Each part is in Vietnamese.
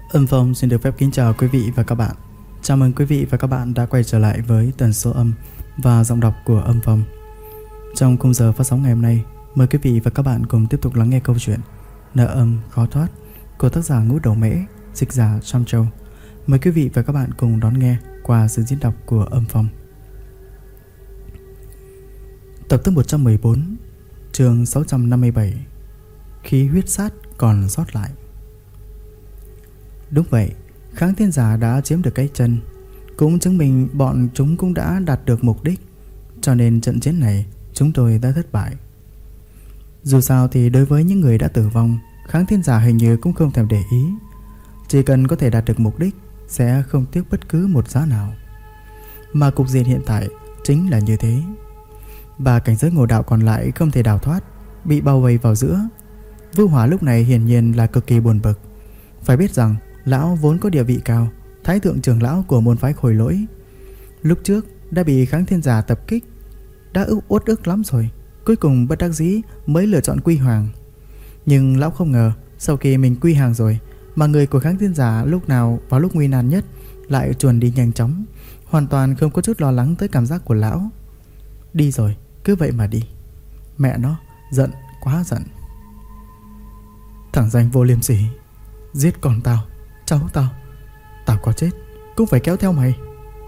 Âm Phong xin được phép kính chào quý vị và các bạn. Chào mừng quý vị và các bạn đã quay trở lại với tần số âm và giọng đọc của Âm Phong. Trong khung giờ phát sóng ngày hôm nay, mời quý vị và các bạn cùng tiếp tục lắng nghe câu chuyện Nợ âm khó thoát của tác giả Ngũ Đầu Mễ, dịch giả Sam Châu. Mời quý vị và các bạn cùng đón nghe qua sự diễn đọc của Âm Phong. Tập thứ 114, chương 657, khí huyết sát còn sót lại. Đúng vậy, Kháng Thiên Giả đã chiếm được cái chân, cũng chứng minh bọn chúng cũng đã đạt được mục đích. Cho nên trận chiến này chúng tôi đã thất bại. Dù sao thì đối với những người đã tử vong, Kháng Thiên Giả hình như cũng không thèm để ý. Chỉ cần có thể đạt được mục đích sẽ không tiếc bất cứ một giá nào. Mà cục diện hiện tại chính là như thế. Ba cảnh giới ngộ đạo còn lại không thể đào thoát, bị bao vây vào giữa. Vưu Hỏa lúc này hiển nhiên là cực kỳ buồn bực. Phải biết rằng lão vốn có địa vị cao, thái thượng trưởng lão của môn phái Khôi Lỗi. Lúc trước đã bị Kháng Thiên Giả tập kích, đã uất ức lắm rồi. Cuối cùng bất đắc dĩ mới lựa chọn quy hàng. Nhưng lão không ngờ sau khi mình quy hàng rồi mà người của Kháng Thiên Giả lúc nào vào lúc nguy nan nhất lại chuồn đi nhanh chóng, hoàn toàn không có chút lo lắng tới cảm giác của lão. Đi rồi, cứ vậy mà đi. Mẹ nó, giận, quá giận. Thằng danh vô liêm sỉ, giết con tao, cháu tao, tao có chết cũng phải kéo theo mày.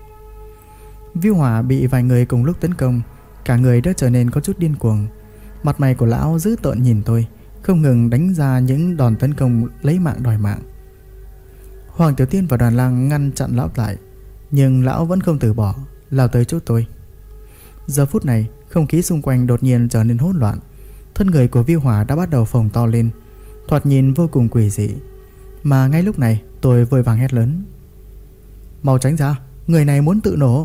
Vưu Hỏa bị vài người cùng lúc tấn công, cả người đã trở nên có chút điên cuồng. Mặt mày của lão dữ tợn nhìn tôi, không ngừng đánh ra những đòn tấn công lấy mạng đòi mạng. Hoàng Tiểu Tiên và Đoàn Lang ngăn chặn lão lại, nhưng lão vẫn không từ bỏ, lao tới chỗ tôi. Giờ phút này không khí xung quanh đột nhiên trở nên hỗn loạn. Thân người của Vưu Hỏa đã bắt đầu phồng to lên, thoạt nhìn vô cùng quỷ dị. Mà ngay lúc này tôi vội vàng hét lớn: mau tránh ra, người này muốn tự nổ.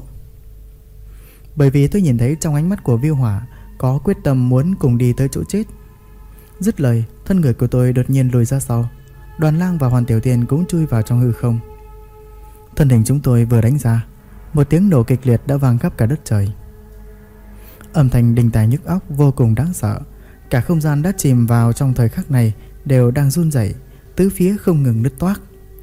Bởi vì tôi nhìn thấy trong ánh mắt của Vưu Hỏa có quyết tâm muốn cùng đi tới chỗ chết. Dứt lời, thân người của tôi đột nhiên lùi ra sau. Đoàn Lang và Hoàn Tiểu Tiên cũng chui vào trong hư không. Thân hình chúng tôi vừa đánh ra, một tiếng nổ kịch liệt đã vang khắp cả đất trời. Âm thanh đinh tai nhức óc vô cùng đáng sợ. Cả không gian đã chìm vào trong thời khắc này đều đang run rẩy, tứ phía không ngừng nứt toác.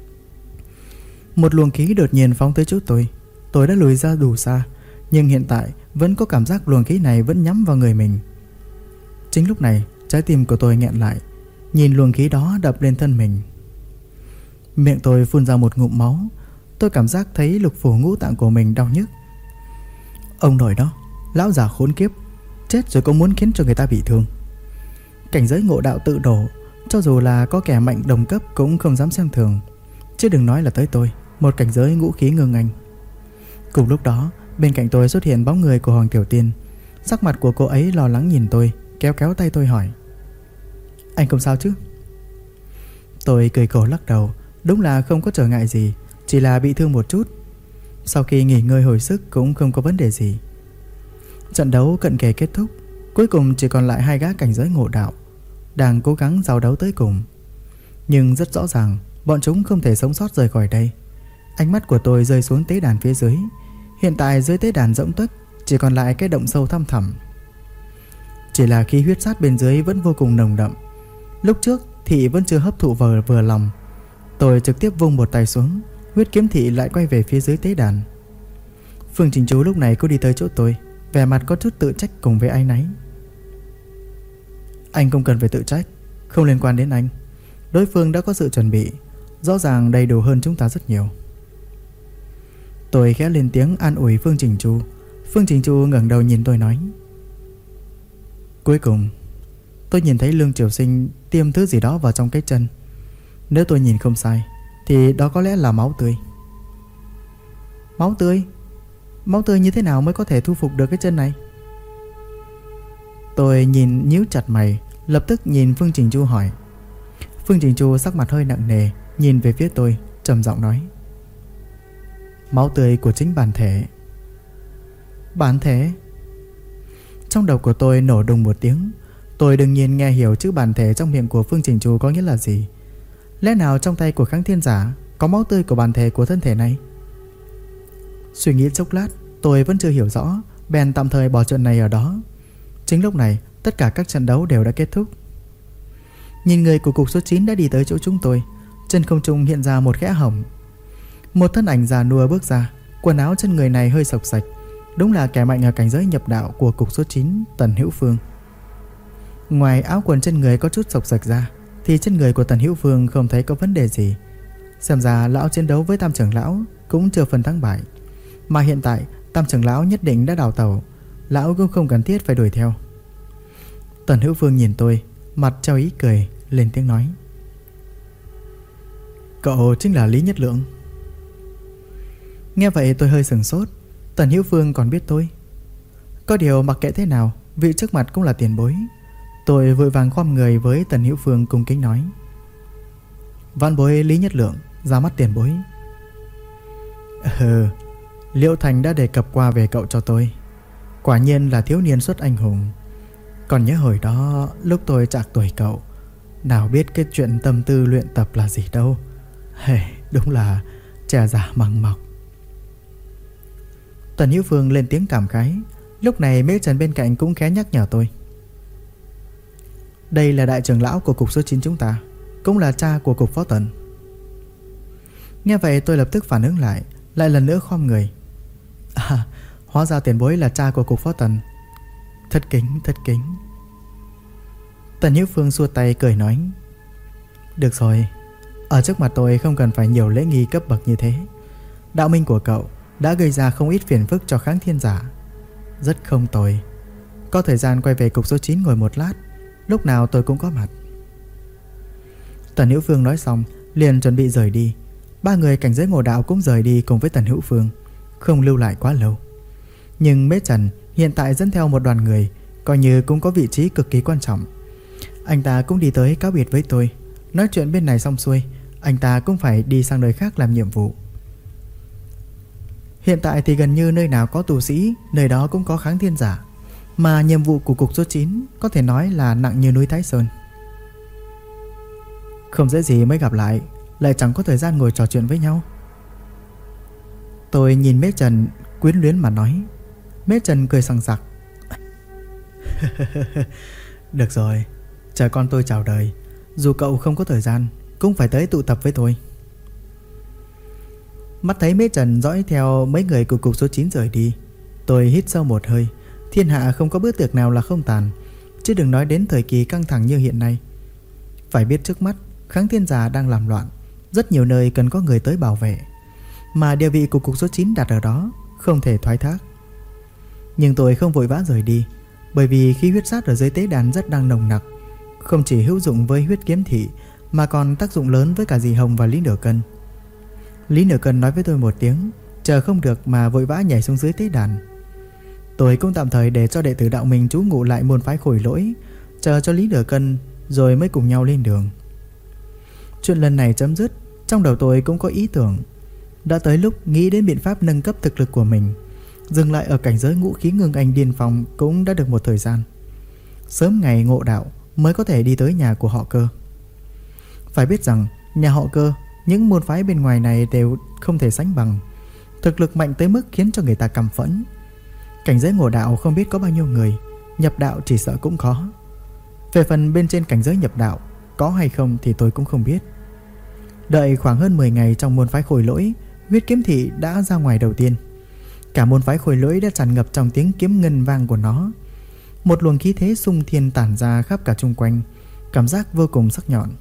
Một luồng khí đột nhiên phóng tới chỗ tôi. Tôi đã lùi ra đủ xa, nhưng hiện tại vẫn có cảm giác luồng khí này vẫn nhắm vào người mình. Chính lúc này trái tim của tôi nghẹn lại, nhìn luồng khí đó đập lên thân mình. Miệng tôi phun ra một ngụm máu. Tôi cảm giác thấy lục phủ ngũ tạng của mình đau nhức. Ông nội đó, lão già khốn kiếp, chết rồi cũng muốn khiến cho người ta bị thương. Cảnh giới ngộ đạo tự đổ, cho dù là có kẻ mạnh đồng cấp cũng không dám xem thường, chứ đừng nói là tới tôi, một cảnh giới ngũ khí ngưng anh. Cùng lúc đó, bên cạnh tôi xuất hiện bóng người của Hoàng Tiểu Tiên. Sắc mặt của cô ấy lo lắng nhìn tôi, kéo kéo tay tôi hỏi: anh không sao chứ? Tôi cười khổ lắc đầu, đúng là không có trở ngại gì, chỉ là bị thương một chút. Sau khi nghỉ ngơi hồi sức cũng không có vấn đề gì. Trận đấu cận kề kết thúc, cuối cùng chỉ còn lại hai gã cảnh giới ngộ đạo đang cố gắng giao đấu tới cùng. Nhưng rất rõ ràng bọn chúng không thể sống sót rời khỏi đây. Ánh mắt của tôi rơi xuống tế đàn phía dưới. Hiện tại dưới tế đàn rỗng tuếch, chỉ còn lại cái động sâu thăm thẳm. Chỉ là khí huyết sát bên dưới vẫn vô cùng nồng đậm. Lúc trước thị vẫn chưa hấp thụ vừa lòng. Tôi trực tiếp vung một tay xuống, huyết kiếm thị lại quay về phía dưới tế đàn. Phương Trình Chú lúc này cũng đi tới chỗ tôi, vẻ mặt có chút tự trách cùng với áy náy. Anh không cần phải tự trách, không liên quan đến anh. Đối phương đã có sự chuẩn bị, rõ ràng đầy đủ hơn chúng ta rất nhiều. Tôi khẽ lên tiếng an ủi Phương Trình Chu. Phương Trình Chu ngẩng đầu nhìn tôi nói: cuối cùng tôi nhìn thấy Lương Triều Sinh tiêm thứ gì đó vào trong cái chân. Nếu tôi nhìn không sai thì đó có lẽ là máu tươi. Máu tươi? Máu tươi như thế nào mới có thể thu phục được cái chân này? Tôi nhìn nhíu chặt mày, lập tức nhìn Phương Trình Chu hỏi. Phương Trình Chu sắc mặt hơi nặng nề, nhìn về phía tôi, trầm giọng nói: máu tươi của chính bản thể. Bản thể? Trong đầu của tôi nổ đùng một tiếng. Tôi đương nhiên nghe hiểu chữ bản thể trong miệng của Phương Trình Chu có nghĩa là gì. Lẽ nào trong tay của Kháng Thiên Giả có máu tươi của bản thể của thân thể này? Suy nghĩ chốc lát, tôi vẫn chưa hiểu rõ, bèn tạm thời bỏ chuyện này ở đó. Chính lúc này, tất cả các trận đấu đều đã kết thúc. Nhìn người của cục số 9 đã đi tới chỗ chúng tôi. trên không trung hiện ra một kẽ hổng. Một thân ảnh già nua bước ra. Quần áo trên người này hơi xộc xệch, đúng là kẻ mạnh ở cảnh giới nhập đạo của cục số 9 Tần Hữu Phương. Ngoài áo quần trên người có chút xộc xệch ra, thì trên người của Tần Hữu Phương không thấy có vấn đề gì. Xem ra lão chiến đấu với Tam trưởng lão cũng chưa phần thắng bại. Mà hiện tại Tam trưởng lão nhất định đã đào tẩu, lão cũng không cần thiết phải đuổi theo. Tần Hữu Phương nhìn tôi, mặt treo ý cười, lên tiếng nói: "Cậu chính là Lý Nhất Lượng." Nghe vậy tôi hơi sửng sốt. Tần Hữu Phương còn biết tôi. Có điều mặc kệ thế nào, vị trước mặt cũng là tiền bối. Tôi vội vàng khom người với Tần Hữu Phương cung kính nói: "Vạn bối Lý Nhất Lượng ra mắt tiền bối." Liễu Thành đã đề cập qua về cậu cho tôi. Quả nhiên là thiếu niên xuất anh hùng. Còn nhớ hồi đó lúc tôi trạc tuổi cậu, nào biết cái chuyện tâm tư luyện tập là gì đâu. Đúng là trẻ già măng mọc. Tần Hữu Phương lên tiếng cảm khái. Lúc này Mễ Trần bên cạnh cũng khẽ nhắc nhở tôi: "Đây là đại trưởng lão của cục số 9 chúng ta, cũng là cha của cục phó Tần." Nghe vậy tôi lập tức phản ứng lại lần nữa khom người: "Hóa ra tiền bối là cha của cục phó Tần. Thất kính, thất kính." Tần Hữu Phương xua tay cười nói: "Được rồi, ở trước mặt tôi không cần phải nhiều lễ nghi cấp bậc như thế. Đạo minh của cậu đã gây ra không ít phiền phức cho kháng thiên giả. Rất không tồi. Có thời gian quay về cục số 9 ngồi một lát, lúc nào tôi cũng có mặt." Tần Hữu Phương nói xong liền chuẩn bị rời đi. Ba người cảnh giới Ngộ Đạo cũng rời đi cùng với Tần Hữu Phương, không lưu lại quá lâu. Nhưng Mễ Trần hiện tại dẫn theo một đoàn người, coi như cũng có vị trí cực kỳ quan trọng. Anh ta cũng đi tới cáo biệt với tôi. Nói chuyện bên này xong xuôi, anh ta cũng phải đi sang nơi khác làm nhiệm vụ. Hiện tại thì gần như nơi nào có tù sĩ, nơi đó cũng có kháng thiên giả. Mà nhiệm vụ của cục số 9 có thể nói là nặng như núi Thái Sơn. Không dễ gì mới gặp lại chẳng có thời gian ngồi trò chuyện với nhau. Tôi nhìn Mễ Trần quyến luyến mà nói. Mễ Trần cười sằng sặc: "Được rồi, chờ con tôi chào đời. Dù cậu không có thời gian cũng phải tới tụ tập với tôi." Mắt thấy Mễ Trần dõi theo mấy người của cục số 9 rời đi, tôi hít sâu một hơi. Thiên hạ không có bữa tiệc nào là không tàn, chứ đừng nói đến thời kỳ căng thẳng như hiện nay. Phải biết trước mắt kháng thiên giả đang làm loạn, rất nhiều nơi cần có người tới bảo vệ, mà địa vị của cục số 9 đặt ở đó, không thể thoái thác. Nhưng tôi không vội vã rời đi, bởi vì khí huyết sát ở dưới tế đàn rất đang nồng nặc, không chỉ hữu dụng với huyết kiếm thị mà còn tác dụng lớn với cả dì Hồng và Lý Nửa Cân. Lý Nửa Cân nói với tôi một tiếng, chờ không được mà vội vã nhảy xuống dưới tế đàn. Tôi cũng tạm thời để cho đệ tử đạo mình trú ngụ lại môn phái Khôi Lỗi, chờ cho Lý Nửa Cân rồi mới cùng nhau lên đường. Chuyện lần này chấm dứt, trong đầu tôi cũng có ý tưởng. Đã tới lúc nghĩ đến biện pháp nâng cấp thực lực của mình. Dừng lại ở cảnh giới ngũ khí ngưng anh điên phong cũng đã được một thời gian. Sớm ngày ngộ đạo mới có thể đi tới nhà của họ Cơ. Phải biết rằng nhà họ Cơ, những môn phái bên ngoài này đều không thể sánh bằng. Thực lực mạnh tới mức khiến cho người ta căm phẫn. Cảnh giới ngộ đạo không biết có bao nhiêu người, nhập đạo chỉ sợ cũng khó. Về phần bên trên cảnh giới nhập đạo có hay không thì tôi cũng không biết. Đợi khoảng hơn 10 ngày trong môn phái Khôi Lỗi, huyết kiếm thị đã ra ngoài đầu tiên. Cả môn phái Khôi Lỗi đã tràn ngập trong tiếng kiếm ngân vang của nó. Một luồng khí thế xung thiên tản ra khắp cả chung quanh, cảm giác vô cùng sắc nhọn.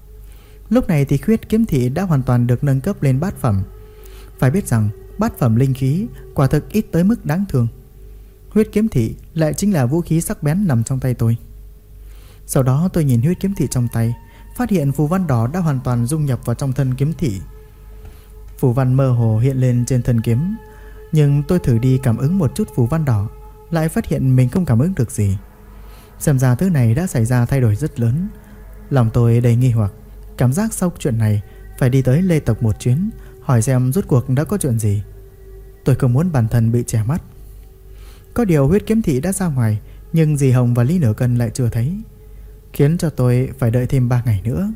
Lúc này thì huyết kiếm thị đã hoàn toàn được nâng cấp lên bát phẩm. Phải biết rằng bát phẩm linh khí quả thực ít tới mức đáng thương. Huyết kiếm thị lại chính là vũ khí sắc bén nằm trong tay tôi. Sau đó tôi nhìn huyết kiếm thị trong tay, phát hiện phù văn đỏ đã hoàn toàn dung nhập vào trong thân kiếm thị. Phù văn mơ hồ hiện lên trên thân kiếm, nhưng tôi thử đi cảm ứng một chút phù văn đỏ, lại phát hiện mình không cảm ứng được gì. Xem ra thứ này đã xảy ra thay đổi rất lớn. Lòng tôi đầy nghi hoặc, cảm giác sau chuyện này phải đi tới Lê tộc một chuyến, hỏi xem rốt cuộc đã có chuyện gì. Tôi không muốn bản thân bị che mắt. Có điều huyết kiếm thị đã ra ngoài, nhưng dì Hồng và Lý Nửa Cân lại chưa thấy, khiến cho tôi phải đợi thêm 3 ngày nữa.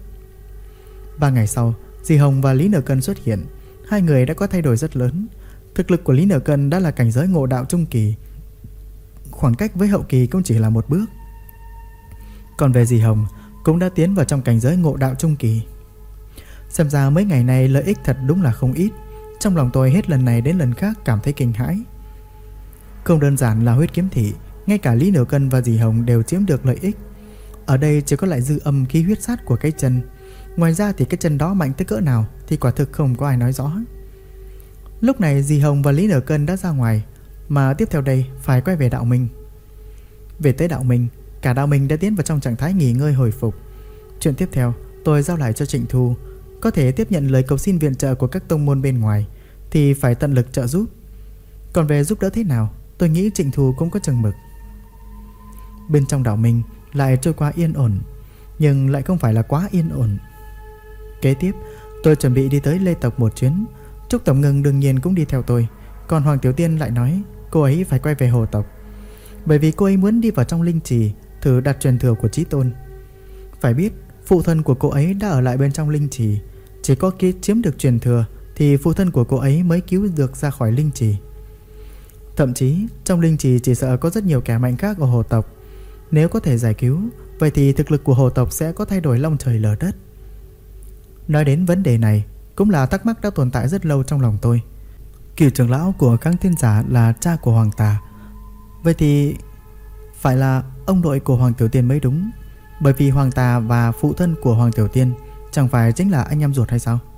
3 ngày sau, dì Hồng và Lý Nửa Cân xuất hiện. Hai người đã có thay đổi rất lớn. Thực lực của Lý Nửa Cân đã là cảnh giới ngộ đạo trung kỳ, khoảng cách với hậu kỳ cũng chỉ là một bước. Còn về dì Hồng cũng đã tiến vào trong cảnh giới ngộ đạo trung kỳ. Xem ra mấy ngày này lợi ích thật đúng là không ít. Trong lòng tôi hết lần này đến lần khác cảm thấy kinh hãi. Không đơn giản là huyết kiếm thị, ngay cả Lý Nửa Cân và Dì Hồng đều chiếm được lợi ích. Ở đây chỉ có lại dư âm khí huyết sát của cái chân. Ngoài ra thì cái chân đó mạnh tới cỡ nào thì quả thực không có ai nói rõ. Lúc này Dì Hồng và Lý Nửa Cân đã ra ngoài, mà tiếp theo đây phải quay về Đạo Minh. Về tới Đạo Minh, cả Đạo Minh đã tiến vào trong trạng thái nghỉ ngơi hồi phục. Chuyện tiếp theo tôi giao lại cho Trịnh Thu. Có thể tiếp nhận lời cầu xin viện trợ của các tông môn bên ngoài thì phải tận lực trợ giúp. Còn về giúp đỡ thế nào, tôi nghĩ Trịnh Thu cũng có chừng mực. Bên trong Đạo Minh lại trôi qua yên ổn, nhưng lại không phải là quá yên ổn. Kế tiếp tôi chuẩn bị đi tới Lê Tộc một chuyến. Trúc Tổng Ngưng đương nhiên cũng đi theo tôi. Còn Hoàng Tiểu Tiên lại nói cô ấy phải quay về Hồ Tộc, bởi vì cô ấy muốn đi vào trong linh trì thử đặt truyền thừa của Chí Tôn. Phải biết phụ thân của cô ấy đã ở lại bên trong linh trì. Chỉ có khi chiếm được truyền thừa thì phụ thân của cô ấy mới cứu được ra khỏi linh trì. Thậm chí trong linh trì chỉ sợ có rất nhiều kẻ mạnh khác ở Hồ Tộc. Nếu có thể giải cứu, vậy thì thực lực của Hồ Tộc sẽ có thay đổi long trời lở đất. Nói đến vấn đề này cũng là thắc mắc đã tồn tại rất lâu trong lòng tôi. Cửu trưởng lão của Kháng Thiên Giả là cha của Hoàng Tà, vậy thì phải là ông nội của Hoàng Tiểu Tiên mới đúng. Bởi vì Hoàng Tà và phụ thân của Hoàng Tiểu Tiên chẳng phải chính là anh em ruột hay sao?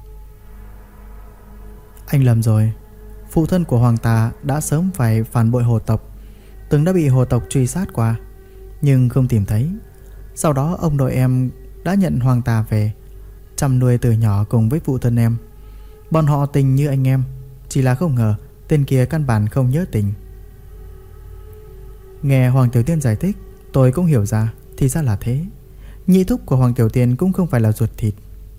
Anh lầm rồi. Phụ thân của Hoàng Tà đã sớm phải phản bội Hồ Tộc, từng đã bị Hồ Tộc truy sát qua, nhưng không tìm thấy. Sau đó ông nội em đã nhận Hoàng Tà về, chăm nuôi từ nhỏ cùng với phụ thân em. Bọn họ tình như anh em, chỉ là không ngờ tên kia căn bản không nhớ tình. Nghe Hoàng Tiểu Tiên giải thích, tôi cũng hiểu ra, thì ra là thế. Nhị thúc của Hoàng Tiểu Tiên cũng không phải là ruột thịt.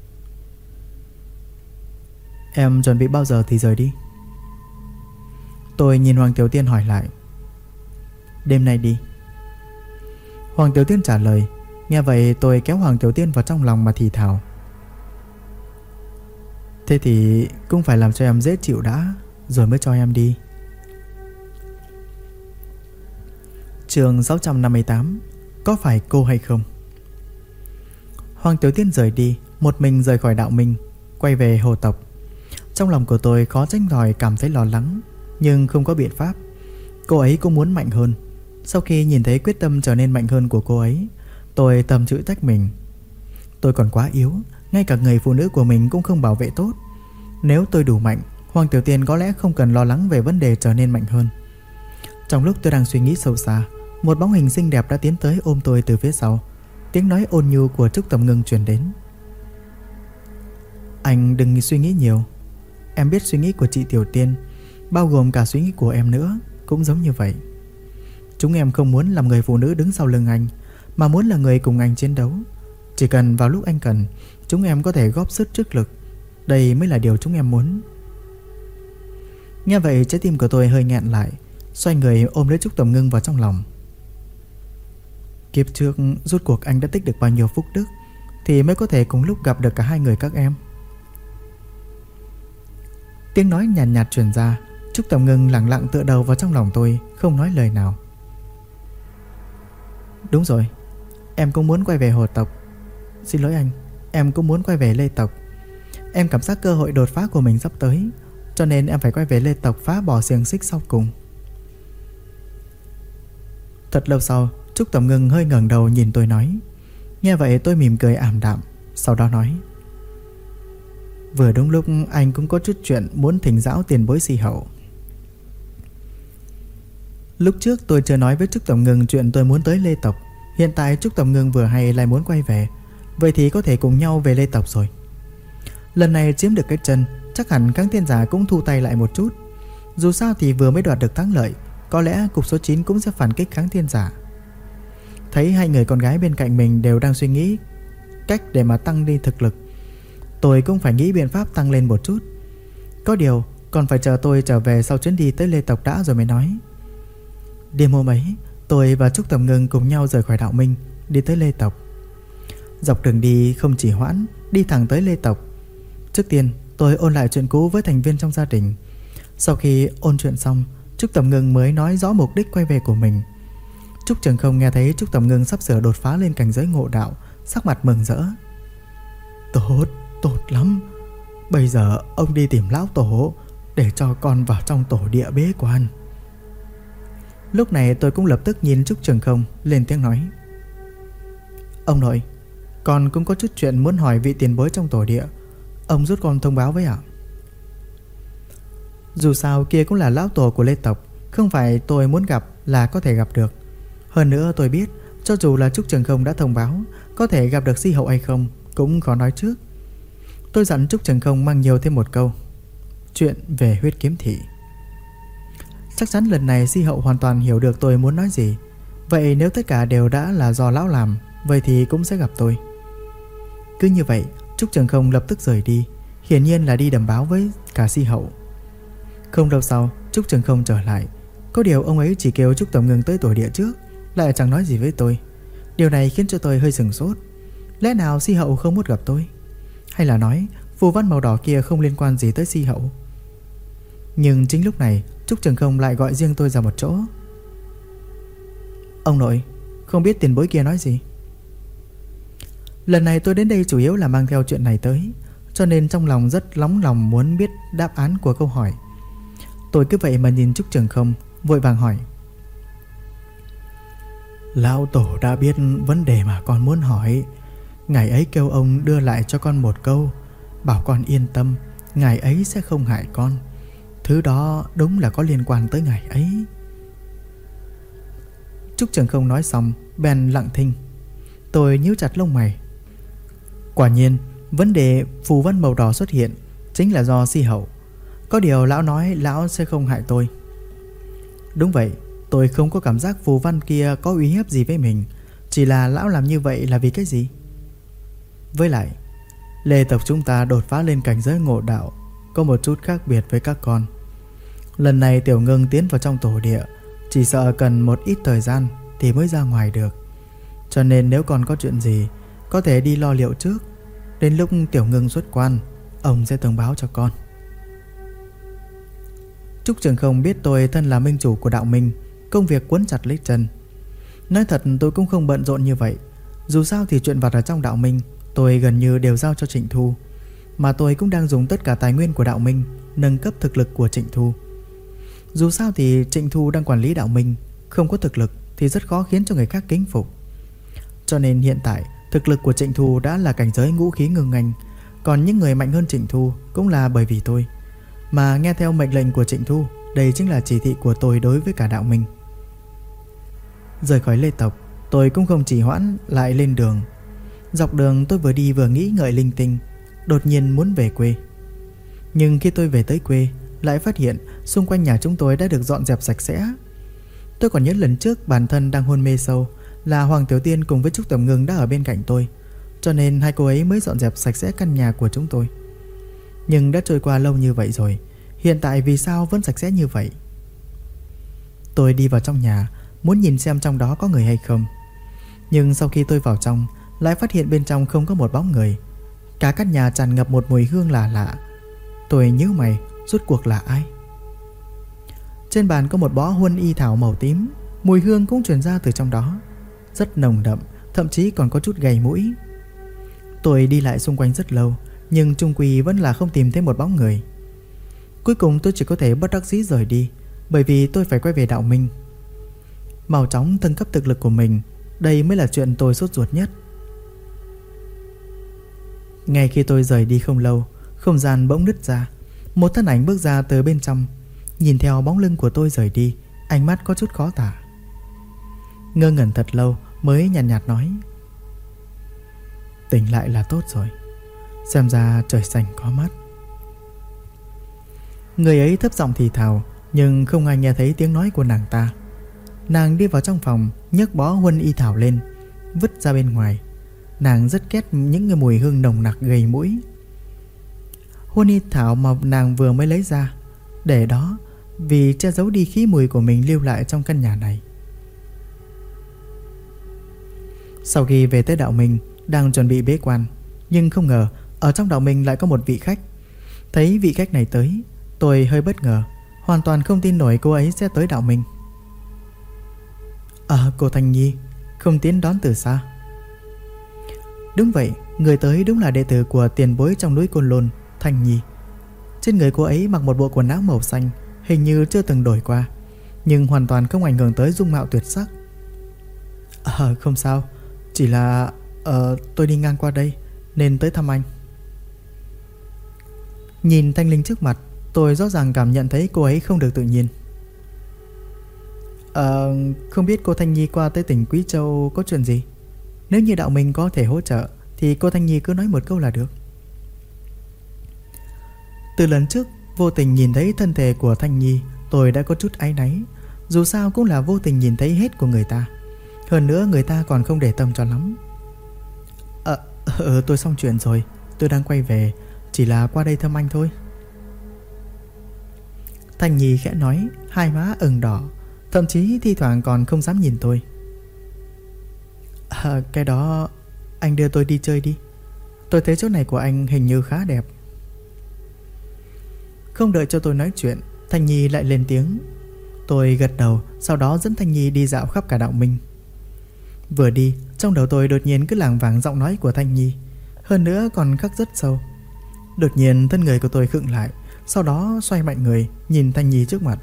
Em chuẩn bị bao giờ thì rời đi? Tôi nhìn Hoàng Tiểu Tiên hỏi lại. Đêm nay đi. Hoàng Tiểu Tiên trả lời. Nghe vậy tôi kéo Hoàng Tiểu Tiên vào trong lòng mà thì thào. Thế thì cũng phải làm cho em dễ chịu đã, rồi mới cho em đi. Chương 658. Có phải cô hay không? Hoàng Tiểu Tiên rời đi, một mình rời khỏi Đạo Minh, quay về Hồ Tộc. Trong lòng của tôi khó tránh khỏi cảm thấy lo lắng, nhưng không có biện pháp. Cô ấy cũng muốn mạnh hơn. Sau khi nhìn thấy quyết tâm trở nên mạnh hơn của cô ấy, tôi thầm tự trách mình. Tôi còn quá yếu, ngay cả người phụ nữ của mình cũng không bảo vệ tốt. Nếu tôi đủ mạnh, Hoàng Tiểu Tiên có lẽ không cần lo lắng về vấn đề trở nên mạnh hơn. Trong lúc tôi đang suy nghĩ sâu xa, một bóng hình xinh đẹp đã tiến tới ôm tôi từ phía sau. Tiếng nói ôn nhu của Trúc Tầm Ngưng truyền đến. Anh đừng suy nghĩ nhiều. Em biết suy nghĩ của chị Tiểu Tiên, bao gồm cả suy nghĩ của em nữa, cũng giống như vậy. Chúng em không muốn làm người phụ nữ đứng sau lưng anh, mà muốn là người cùng anh chiến đấu. Chỉ cần vào lúc anh cần, chúng em có thể góp sức trước lực. Đây mới là điều chúng em muốn. Nghe vậy trái tim của tôi hơi nghẹn lại, xoay người ôm lấy Trúc Tầm Ngưng vào trong lòng. Kiếp trước rốt cuộc anh đã tích được bao nhiêu phúc đức thì mới có thể cùng lúc gặp được cả hai người các em. Tiếng nói nhàn nhạt truyền ra. Trúc Tầm Ngưng lặng lặng tựa đầu vào trong lòng tôi, không nói lời nào. Đúng rồi, em cũng muốn quay về Hồ Tộc. Xin lỗi anh, em cũng muốn quay về Lê Tộc. Em cảm giác cơ hội đột phá của mình sắp tới, cho nên em phải quay về Lê Tộc phá bỏ xiềng xích sau cùng. Thật lâu sau, Trúc Tầm Ngưng hơi ngẩng đầu nhìn tôi nói. Nghe vậy tôi mỉm cười ảm đạm, sau đó nói. Vừa đúng lúc anh cũng có chút chuyện muốn thỉnh giáo tiền bối Si Hậu. Lúc trước tôi chưa nói với Trúc Tầm Ngưng chuyện tôi muốn tới Lê Tộc. Hiện tại Trúc Tầm Ngưng vừa hay lại muốn quay về, vậy thì có thể cùng nhau về Lê Tộc rồi. Lần này chiếm được cái chân, chắc hẳn Kháng Thiên Giả cũng thu tay lại một chút. Dù sao thì vừa mới đoạt được thắng lợi, có lẽ cục số 9 cũng sẽ phản kích Kháng Thiên Giả. Thấy hai người con gái bên cạnh mình đều đang suy nghĩ cách để mà tăng đi thực lực, tôi cũng phải nghĩ biện pháp tăng lên một chút. Có điều còn phải chờ tôi trở về sau chuyến đi tới Lê Tộc đã rồi mới nói. Đêm hôm ấy, tôi và Trúc Tầm Ngưng cùng nhau rời khỏi Đạo Minh, đi tới Lê Tộc. Dọc đường đi không chỉ hoãn, đi thẳng tới Lê Tộc. Trước tiên tôi ôn lại chuyện cũ với thành viên trong gia đình. Sau khi ôn chuyện xong, Trúc Tầm Ngưng mới nói rõ mục đích quay về của mình. Trúc Trường Không nghe thấy Trúc Tầm Ngưng sắp sửa đột phá lên cảnh giới ngộ đạo, sắc mặt mừng rỡ. Tốt, Tốt lắm. Bây giờ ông đi tìm lão tổ để cho con vào trong tổ địa bế quan. Lúc này tôi cũng lập tức nhìn Trúc Trường Không, lên tiếng nói: Ông nội, con cũng có chút chuyện muốn hỏi vị tiền bối trong tổ địa. Ông giúp con thông báo với ạ. Dù sao kia cũng là lão tổ của Lê tộc, không phải tôi muốn gặp là có thể gặp được. Hơn nữa tôi biết, cho dù là Trúc Trường Không đã thông báo có thể gặp được Si Hậu hay không cũng khó nói trước. Tôi dặn Trúc Trường Không mang nhiều thêm một câu: chuyện về huyết kiếm thị. Chắc chắn lần này Si Hậu hoàn toàn hiểu được tôi muốn nói gì. Vậy nếu tất cả đều đã là do lão làm, vậy thì cũng sẽ gặp tôi. Cứ như vậy, Trúc Trường Không lập tức rời đi, hiển nhiên là đi đàm báo với cả Si Hậu. Không lâu sau, Trúc Trường Không trở lại. Có điều ông ấy chỉ kêu Trúc Tầm Ngưng tới tổ địa trước, lại chẳng nói gì với tôi. Điều này khiến cho tôi hơi sửng sốt. Lẽ nào Si Hậu không muốn gặp tôi? Hay là nói phù văn màu đỏ kia không liên quan gì tới Si Hậu? Nhưng chính lúc này, Trúc Trường Không lại gọi riêng tôi ra một chỗ. Ông nội, không biết tiền bối kia nói gì? Lần này tôi đến đây chủ yếu là mang theo chuyện này tới, cho nên trong lòng rất nóng lòng muốn biết đáp án của câu hỏi. Tôi cứ vậy mà nhìn Trúc Trường Không, vội vàng hỏi: Lão tổ đã biết vấn đề mà con muốn hỏi. Ngài ấy kêu ông đưa lại cho con một câu, bảo con yên tâm, ngài ấy sẽ không hại con. Thứ đó đúng là có liên quan tới ngài ấy. Trúc Trường Không nói xong bèn lặng thinh. Tôi nhíu chặt lông mày. Quả nhiên, vấn đề phù văn màu đỏ xuất hiện chính là do Si Hậu. Có điều lão nói lão sẽ không hại tôi. Đúng vậy, tôi không có cảm giác phù văn kia có uy hiếp gì với mình. Chỉ là lão làm như vậy là vì cái gì? Với lại, Lê tộc chúng ta đột phá lên cảnh giới ngộ đạo có một chút khác biệt với các con. Lần này Tiểu Ngưng tiến vào trong tổ địa, chỉ sợ cần một ít thời gian thì mới ra ngoài được. Cho nên nếu còn có chuyện gì, có thể đi lo liệu trước. Đến lúc Tiểu Ngưng xuất quan, ông sẽ thông báo cho con. Trúc Trường Không biết tôi thân là minh chủ của đạo minh, công việc quấn chặt lấy chân. Nói thật tôi cũng không bận rộn như vậy. Dù sao thì chuyện vặt ở trong đạo minh tôi gần như đều giao cho Trịnh Thu. Mà tôi cũng đang dùng tất cả tài nguyên của đạo minh nâng cấp thực lực của Trịnh Thu. Dù sao thì Trịnh Thu đang quản lý đạo minh, không có thực lực thì rất khó khiến cho người khác kính phục. Cho nên hiện tại thực lực của Trịnh Thu đã là cảnh giới ngũ khí ngưng anh. Còn những người mạnh hơn Trịnh Thu cũng là bởi vì tôi. Mà nghe theo mệnh lệnh của Trịnh Thu, đây chính là chỉ thị của tôi đối với cả đạo minh. Rời khỏi Lê tộc, tôi cũng không trì hoãn lại lên đường. Dọc đường tôi vừa đi vừa nghĩ ngợi linh tinh, đột nhiên muốn về quê. Nhưng khi tôi về tới quê, lại phát hiện xung quanh nhà chúng tôi đã được dọn dẹp sạch sẽ. Tôi còn nhớ lần trước bản thân đang hôn mê sâu là Hoàng Tiểu Tiên cùng với Trúc Tầm Ngưng đã ở bên cạnh tôi, cho nên hai cô ấy mới dọn dẹp sạch sẽ căn nhà của chúng tôi. Nhưng đã trôi qua lâu như vậy rồi, hiện tại vì sao vẫn sạch sẽ như vậy? Tôi đi vào trong nhà, muốn nhìn xem trong đó có người hay không. Nhưng sau khi tôi vào trong, lại phát hiện bên trong không có một bóng người. Cả căn nhà tràn ngập một mùi hương lạ lạ. Tôi nhíu mày, rốt cuộc là ai? Trên bàn có một bó huân y thảo màu tím, mùi hương cũng truyền ra từ trong đó, rất nồng đậm, thậm chí còn có chút gầy mũi. Tôi đi lại xung quanh rất lâu, nhưng chung quy vẫn là không tìm thấy một bóng người. Cuối cùng tôi chỉ có thể bất đắc dĩ rời đi, bởi vì tôi phải quay về đạo minh. Mau chóng nâng cấp thực lực của mình, đây mới là chuyện tôi sốt ruột nhất. Ngay khi tôi rời đi không lâu, không gian bỗng nứt ra. Một thân ảnh bước ra từ bên trong, nhìn theo bóng lưng của tôi rời đi, ánh mắt có chút khó tả. Ngơ ngẩn thật lâu mới nhàn nhạt nói: Tỉnh lại là tốt rồi, xem ra trời xanh có mắt. Người ấy thấp giọng thì thào, nhưng không ai nghe thấy tiếng nói của nàng ta. Nàng đi vào trong phòng, nhấc bó huân y thảo lên, vứt ra bên ngoài. Nàng rất ghét những cái mùi hương nồng nặc gây mũi. Huân y thảo mà nàng vừa mới lấy ra để đó vì che giấu đi khí mùi của mình lưu lại trong căn nhà này. Sau khi về tới đạo minh, đang chuẩn bị bế quan, nhưng không ngờ ở trong đạo minh lại có một vị khách. Thấy vị khách này tới, tôi hơi bất ngờ, hoàn toàn không tin nổi cô ấy sẽ tới đạo minh. Cô Thanh Nhi, không tiến đón từ xa. Đúng vậy, Người tới đúng là đệ tử của tiền bối trong núi Côn Lôn, Thanh Nhi. Trên người cô ấy mặc một bộ quần áo màu xanh, hình như chưa từng đổi qua, nhưng hoàn toàn không ảnh hưởng tới dung mạo tuyệt sắc. Không sao, chỉ là tôi đi ngang qua đây nên tới thăm anh. Nhìn Thanh Linh trước mặt, tôi rõ ràng cảm nhận thấy cô ấy không được tự nhiên. Không biết cô Thanh Nhi qua tới tỉnh Quý Châu có chuyện gì? Nếu như đạo mình có thể hỗ trợ thì cô Thanh Nhi cứ nói một câu là được. Từ lần trước vô tình nhìn thấy thân thể của Thanh Nhi, tôi đã có chút áy náy. Dù sao cũng là vô tình nhìn thấy hết của người ta, hơn nữa người ta còn không để tâm cho lắm. Tôi xong chuyện rồi, tôi đang quay về, chỉ là qua đây thăm anh thôi. Thanh Nhi khẽ nói, hai má ửng đỏ, thậm chí thi thoảng còn không dám nhìn tôi. Cái đó anh đưa tôi đi chơi đi, tôi thấy chỗ này của anh hình như khá đẹp. Không đợi cho tôi nói chuyện, Thanh Nhi lại lên tiếng. Tôi gật đầu, sau đó dẫn Thanh Nhi đi dạo khắp cả đạo minh. Vừa đi, trong đầu tôi đột nhiên cứ lảng vảng giọng nói của Thanh Nhi, hơn nữa còn khắc rất sâu. Đột nhiên thân người của tôi khựng lại, sau đó xoay mạnh người nhìn Thanh Nhi trước mặt.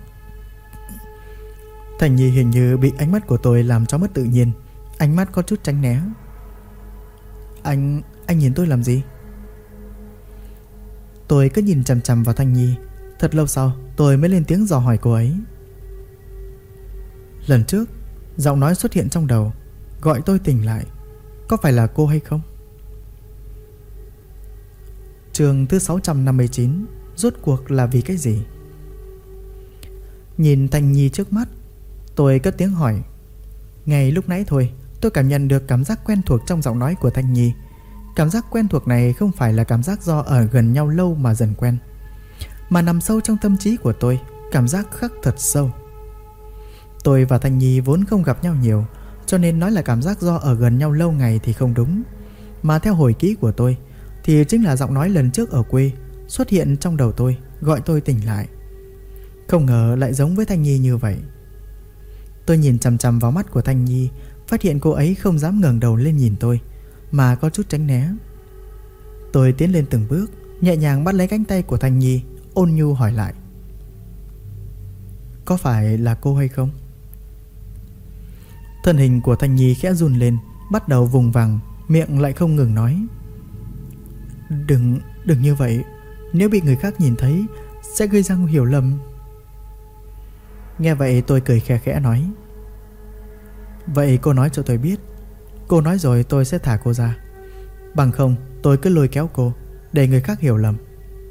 Thanh Nhi hình như bị ánh mắt của tôi làm cho mất tự nhiên, ánh mắt có chút tránh né. Anh nhìn tôi làm gì? Tôi cứ nhìn chằm chằm vào Thanh Nhi. Thật lâu sau tôi mới lên tiếng dò hỏi cô ấy. Lần trước giọng nói xuất hiện trong đầu, gọi tôi tỉnh lại. Có phải là cô hay không? Chương thứ 659. Rốt cuộc là vì cái gì? Nhìn Thanh Nhi trước mắt, tôi cất tiếng hỏi. Ngay lúc nãy thôi, tôi cảm nhận được cảm giác quen thuộc trong giọng nói của Thanh Nhi. Cảm giác quen thuộc này không phải là cảm giác do ở gần nhau lâu mà dần quen, mà nằm sâu trong tâm trí của tôi, cảm giác khắc thật sâu. Tôi và Thanh Nhi vốn không gặp nhau nhiều, cho nên nói là cảm giác do ở gần nhau lâu ngày thì không đúng. Mà theo hồi ký của tôi thì chính là giọng nói lần trước ở quê xuất hiện trong đầu tôi, gọi tôi tỉnh lại. Không ngờ lại giống với Thanh Nhi như vậy. Tôi nhìn chằm chằm vào mắt của Thanh Nhi, phát hiện cô ấy không dám ngẩng đầu lên nhìn tôi, mà có chút tránh né. Tôi tiến lên từng bước, nhẹ nhàng bắt lấy cánh tay của Thanh Nhi, ôn nhu hỏi lại. Có phải là cô hay không? Thân hình của Thanh Nhi khẽ run lên, bắt đầu vùng vằng, miệng lại không ngừng nói. Đừng như vậy, nếu bị người khác nhìn thấy sẽ gây ra hiểu lầm. Nghe vậy tôi cười khẽ khẽ nói. Vậy cô nói cho tôi biết, cô nói rồi tôi sẽ thả cô ra, bằng không tôi cứ lôi kéo cô để người khác hiểu lầm.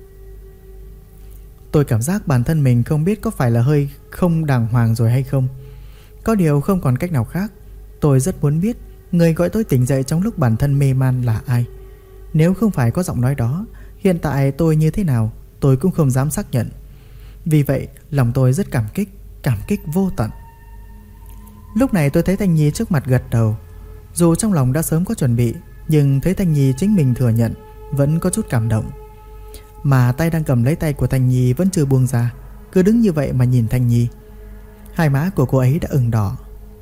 Tôi cảm giác bản thân mình không biết có phải là hơi không đàng hoàng rồi hay không. Có điều không còn cách nào khác. Tôi rất muốn biết người gọi tôi tỉnh dậy trong lúc bản thân mê man là ai. Nếu không phải có giọng nói đó, hiện tại tôi như thế nào tôi cũng không dám xác nhận. Vì vậy lòng tôi rất cảm kích vô tận. Lúc này tôi thấy Thanh Nhi trước mặt gật đầu. Dù trong lòng đã sớm có chuẩn bị, nhưng thấy Thanh Nhi chính mình thừa nhận, vẫn có chút cảm động. Mà tay đang cầm lấy tay của Thanh Nhi vẫn chưa buông ra, cứ đứng như vậy mà nhìn Thanh Nhi. Hai má của cô ấy đã ửng đỏ.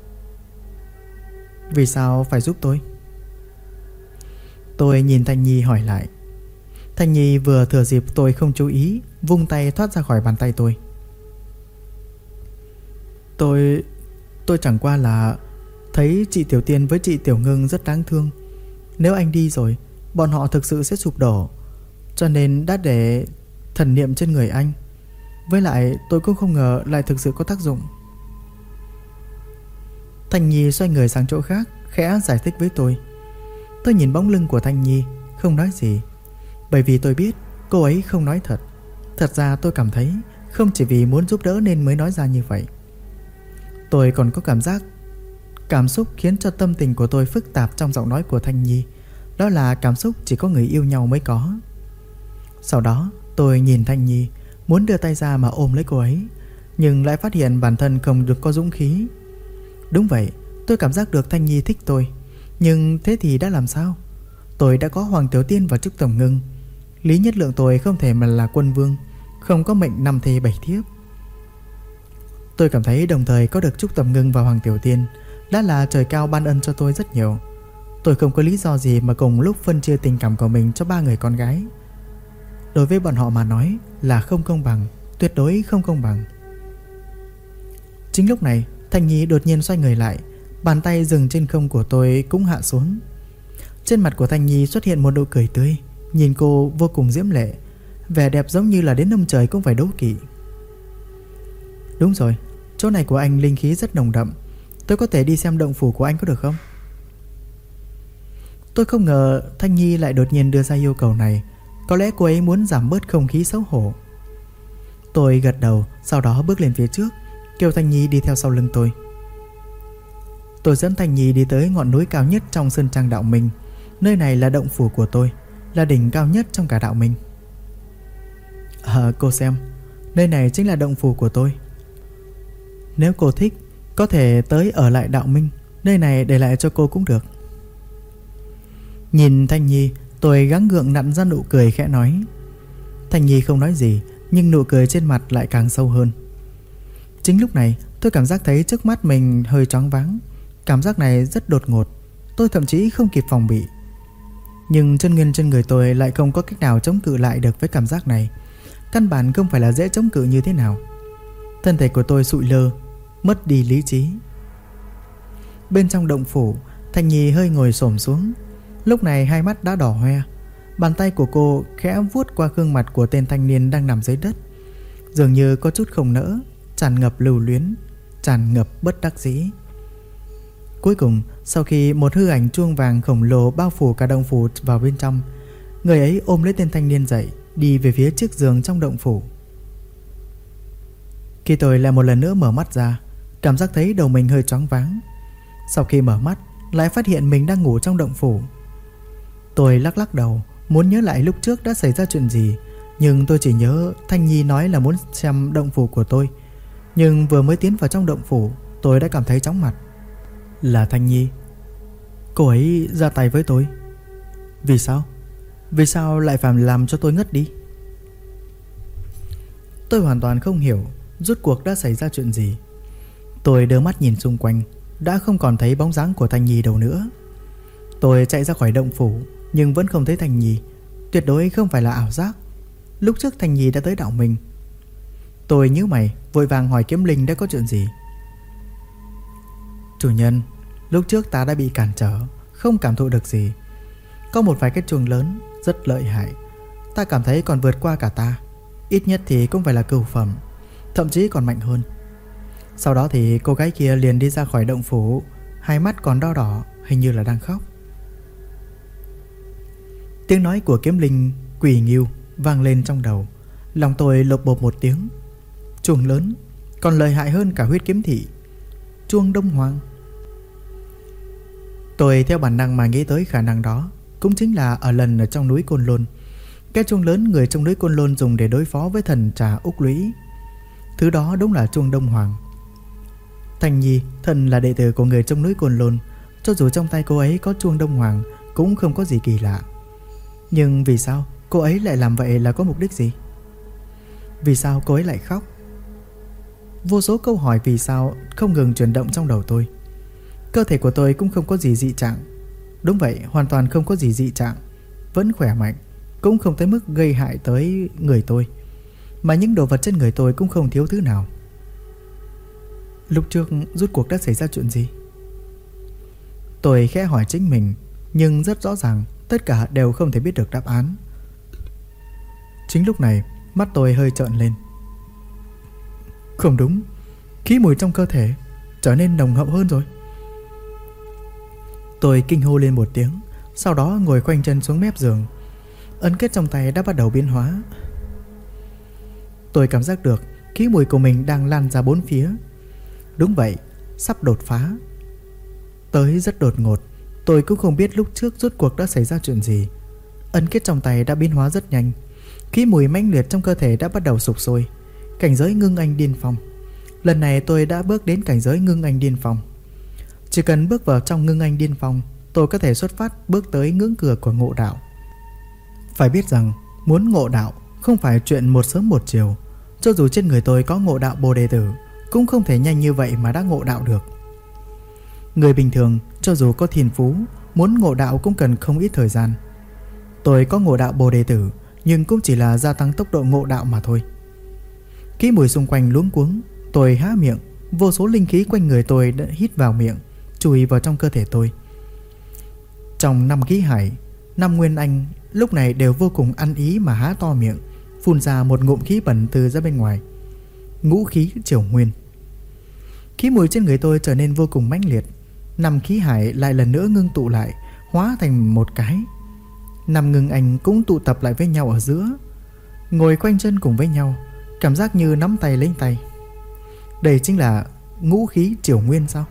Vì sao phải giúp tôi? Tôi nhìn Thanh Nhi hỏi lại. Thanh Nhi vừa thừa dịp tôi không chú ý, vung tay thoát ra khỏi bàn tay tôi. Tôi chẳng qua là thấy chị Tiểu Tiên với chị Tiểu Ngưng rất đáng thương. Nếu anh đi rồi, bọn họ thực sự sẽ sụp đổ, cho nên đã để thần niệm trên người anh. Với lại tôi cũng không ngờ lại thực sự có tác dụng. Thanh Nhi xoay người sang chỗ khác, khẽ giải thích với tôi. Tôi nhìn bóng lưng của Thanh Nhi, không nói gì, bởi vì tôi biết cô ấy không nói thật. Thật ra tôi cảm thấy không chỉ vì muốn giúp đỡ nên mới nói ra như vậy. Tôi còn có cảm xúc khiến cho tâm tình của tôi phức tạp trong giọng nói của Thanh Nhi. Đó là cảm xúc chỉ có người yêu nhau mới có. Sau đó tôi nhìn Thanh Nhi, muốn đưa tay ra mà ôm lấy cô ấy, nhưng lại phát hiện bản thân không được có dũng khí. Đúng vậy, tôi cảm giác được Thanh Nhi thích tôi, nhưng thế thì đã làm sao? Tôi đã có Hoàng Tiểu Tiên và Trúc Tổng Ngưng. Lý Nhất Lượng tôi không thể mà là quân vương, không có mệnh 5 thê 7 thiếp. Tôi cảm thấy đồng thời có được Trúc Tầm Ngưng và Hoàng Tiểu Tiên đã là trời cao ban ân cho tôi rất nhiều. Tôi không có lý do gì mà cùng lúc phân chia tình cảm của mình cho 3 người con gái. Đối với bọn họ mà nói là không công bằng, tuyệt đối không công bằng. Chính lúc này, Thanh Nhi đột nhiên xoay người lại, bàn tay dừng trên không của tôi cũng hạ xuống. Trên mặt của Thanh Nhi xuất hiện một nụ cười tươi, nhìn cô vô cùng diễm lệ, vẻ đẹp giống như là đến ông trời cũng phải đố kỵ. Đúng rồi, chỗ này của anh linh khí rất nồng đậm, tôi có thể đi xem động phủ của anh có được không? Tôi không ngờ Thanh Nhi lại đột nhiên đưa ra yêu cầu này. Có lẽ cô ấy muốn giảm bớt không khí xấu hổ. Tôi gật đầu, sau đó bước lên phía trước, kêu Thanh Nhi đi theo sau lưng tôi. Tôi dẫn Thanh Nhi đi tới ngọn núi cao nhất trong Sơn Trang Đạo Minh. Nơi này là động phủ của tôi, là đỉnh cao nhất trong cả Đạo Minh. Cô xem, nơi này chính là động phủ của tôi. Nếu cô thích, có thể tới ở lại Đạo Minh, nơi này để lại cho cô cũng được. Nhìn Thanh Nhi, tôi gắng gượng nặn ra nụ cười khẽ nói. Thanh Nhi không nói gì, nhưng nụ cười trên mặt lại càng sâu hơn. Chính lúc này, tôi cảm giác thấy trước mắt mình hơi choáng váng. Cảm giác này rất đột ngột, tôi thậm chí không kịp phòng bị. Nhưng chân nguyên trên người tôi lại không có cách nào chống cự lại được với cảm giác này. Căn bản không phải là dễ chống cự như thế nào. Thân thể của tôi sụi lơ, mất đi lý trí. Bên trong động phủ, Thanh Nhi hơi ngồi xổm xuống. Lúc này hai mắt đã đỏ hoe. Bàn tay của cô khẽ vuốt qua gương mặt của tên thanh niên đang nằm dưới đất, dường như có chút không nỡ, tràn ngập lưu luyến, tràn ngập bất đắc dĩ. Cuối cùng, sau khi một hư ảnh chuông vàng khổng lồ bao phủ cả động phủ vào bên trong, người ấy ôm lấy tên thanh niên dậy, đi về phía chiếc giường trong động phủ. Khi tôi lại một lần nữa mở mắt ra, cảm giác thấy đầu mình hơi choáng váng. Sau khi mở mắt, lại phát hiện mình đang ngủ trong động phủ. Tôi lắc lắc đầu, muốn nhớ lại lúc trước đã xảy ra chuyện gì, nhưng tôi chỉ nhớ Thanh Nhi nói là muốn xem động phủ của tôi. Nhưng vừa mới tiến vào trong động phủ, tôi đã cảm thấy chóng mặt. Là Thanh Nhi. Cô ấy ra tay với tôi. Vì sao? Vì sao lại phải làm cho tôi ngất đi? Tôi hoàn toàn không hiểu rốt cuộc đã xảy ra chuyện gì. Tôi đưa mắt nhìn xung quanh, đã không còn thấy bóng dáng của Thanh Nhi đâu nữa. Tôi chạy ra khỏi động phủ, nhưng vẫn không thấy Thanh Nhi. Tuyệt đối không phải là ảo giác. Lúc trước Thanh Nhi đã tới Đạo Minh. Tôi nhíu mày, vội vàng hỏi Kiếm Linh đã có chuyện gì. Chủ nhân, lúc trước ta đã bị cản trở, không cảm thụ được gì. Có một vài cái chuông lớn rất lợi hại, ta cảm thấy còn vượt qua cả ta. Ít nhất thì cũng phải là cửu phẩm, thậm chí còn mạnh hơn. Sau đó thì cô gái kia liền đi ra khỏi động phủ, hai mắt còn đỏ đỏ, hình như là đang khóc. Tiếng nói của Kiếm Linh quỷ nghiêu vang lên trong đầu. Lòng tôi lột bột một tiếng. Chuông lớn còn lợi hại hơn cả huyết kiếm thị, chuông Đông Hoàng. Tôi theo bản năng mà nghĩ tới khả năng đó, cũng chính là ở lần ở trong núi Côn Lôn. Cái chuông lớn người trong núi Côn Lôn dùng để đối phó với thần Trà Úc Lũy, thứ đó đúng là chuông Đông Hoàng. Thanh Nhi thần là đệ tử của người trong núi Côn Lôn, cho dù trong tay cô ấy có chuông Đông Hoàng cũng không có gì kỳ lạ. Nhưng vì sao cô ấy lại làm vậy, là có mục đích gì? Vì sao cô ấy lại khóc? Vô số câu hỏi vì sao không ngừng chuyển động trong đầu tôi. Cơ thể của tôi cũng không có gì dị trạng. Đúng vậy, hoàn toàn không có gì dị trạng, vẫn khỏe mạnh, cũng không tới mức gây hại tới người tôi. Mà những đồ vật trên người tôi cũng không thiếu thứ nào. Lúc trước rốt cuộc đã xảy ra chuyện gì? Tôi khẽ hỏi chính mình, nhưng rất rõ ràng tất cả đều không thể biết được đáp án. Chính lúc này, mắt tôi hơi trợn lên. Không đúng, khí mùi trong cơ thể trở nên nồng hậu hơn rồi. Tôi kinh hô lên một tiếng, sau đó ngồi khoanh chân xuống mép giường. Ấn kết trong tay đã bắt đầu biến hóa. Tôi cảm giác được khí mùi của mình đang lan ra bốn phía. Đúng vậy, sắp đột phá. Tới rất đột ngột. Tôi cũng không biết lúc trước rốt cuộc đã xảy ra chuyện gì. Ấn kết trong tay đã biến hóa rất nhanh. Khí mùi mãnh liệt trong cơ thể đã bắt đầu sục sôi. Cảnh giới ngưng anh điên phong. Lần này tôi đã bước đến cảnh giới ngưng anh điên phong. Chỉ cần bước vào trong ngưng anh điên phong, tôi có thể xuất phát bước tới ngưỡng cửa của ngộ đạo. Phải biết rằng muốn ngộ đạo không phải chuyện một sớm một chiều. Cho dù trên người tôi có ngộ đạo Bồ Đề Tử, cũng không thể nhanh như vậy mà đã ngộ đạo được. Người bình thường cho dù có thiên phú, muốn ngộ đạo cũng cần không ít thời gian. Tôi có ngộ đạo Bồ Đề Tử, nhưng cũng chỉ là gia tăng tốc độ ngộ đạo mà thôi. Khí mùi xung quanh luống cuống, tôi há miệng, vô số linh khí quanh người tôi đã hít vào miệng, chui vào trong cơ thể tôi. Trong 5 khí hải, 5 nguyên anh lúc này đều vô cùng ăn ý mà há to miệng, phun ra một ngụm khí bẩn từ ra bên ngoài. Ngũ khí triều nguyên. Khí mùi trên người tôi trở nên vô cùng mãnh liệt. 5 khí hải lại lần nữa ngưng tụ lại, hóa thành một cái. 5 ngưng anh cũng tụ tập lại với nhau ở giữa, ngồi quanh chân cùng với nhau, cảm giác như nắm tay lấy tay. Đây chính là ngũ khí triều nguyên sao?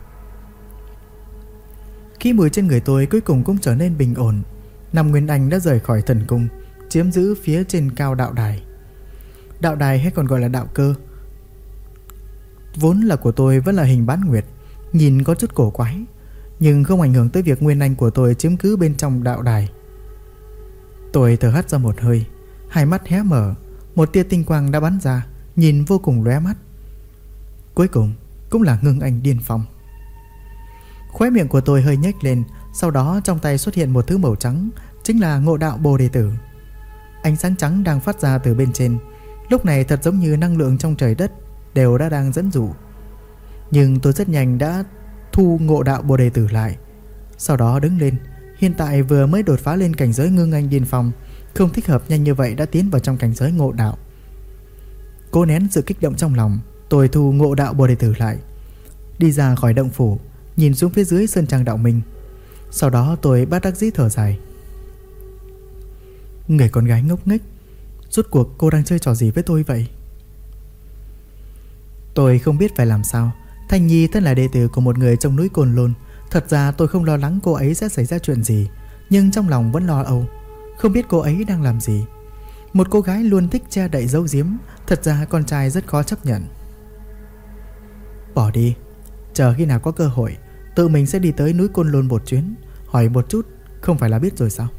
Khí mùi trên người tôi cuối cùng cũng trở nên bình ổn. 5 nguyên anh đã rời khỏi thần cung, chiếm giữ phía trên cao đạo đài. Đạo đài hay còn gọi là đạo cơ, vốn là của tôi vẫn là hình bán nguyệt, nhìn có chút cổ quái, nhưng không ảnh hưởng tới việc nguyên anh của tôi chiếm cứ bên trong đạo đài. Tôi thở hắt ra một hơi, hai mắt hé mở, một tia tinh quang đã bắn ra, nhìn vô cùng lóe mắt. Cuối cùng cũng là ngưng anh điên phong. Khóe miệng của tôi hơi nhếch lên, sau đó trong tay xuất hiện một thứ màu trắng, chính là ngộ đạo Bồ Đề Tử. Ánh sáng trắng đang phát ra từ bên trên, lúc này thật giống như năng lượng trong trời đất đều đã đang dẫn dụ. Nhưng tôi rất nhanh đã thu ngộ đạo Bồ Đề Tử lại, sau đó đứng lên. Hiện tại vừa mới đột phá lên cảnh giới ngưng anh điên phong, không thích hợp nhanh như vậy đã tiến vào trong cảnh giới ngộ đạo. Cố nén sự kích động trong lòng, tôi thu ngộ đạo Bồ Đề Tử lại, đi ra khỏi động phủ, nhìn xuống phía dưới sơn trang đạo minh. Sau đó tôi bất đắc dĩ thở dài. Người con gái ngốc nghếch, rốt cuộc cô đang chơi trò gì với tôi vậy? Tôi không biết phải làm sao. Thanh Nhi thân là đệ tử của một người trong núi Côn Lôn. Thật ra tôi không lo lắng cô ấy sẽ xảy ra chuyện gì, nhưng trong lòng vẫn lo âu, không biết cô ấy đang làm gì. Một cô gái luôn thích che đậy giấu giếm, thật ra con trai rất khó chấp nhận. Bỏ đi, chờ khi nào có cơ hội tự mình sẽ đi tới núi Côn Lôn một chuyến, hỏi một chút, không phải là biết rồi sao?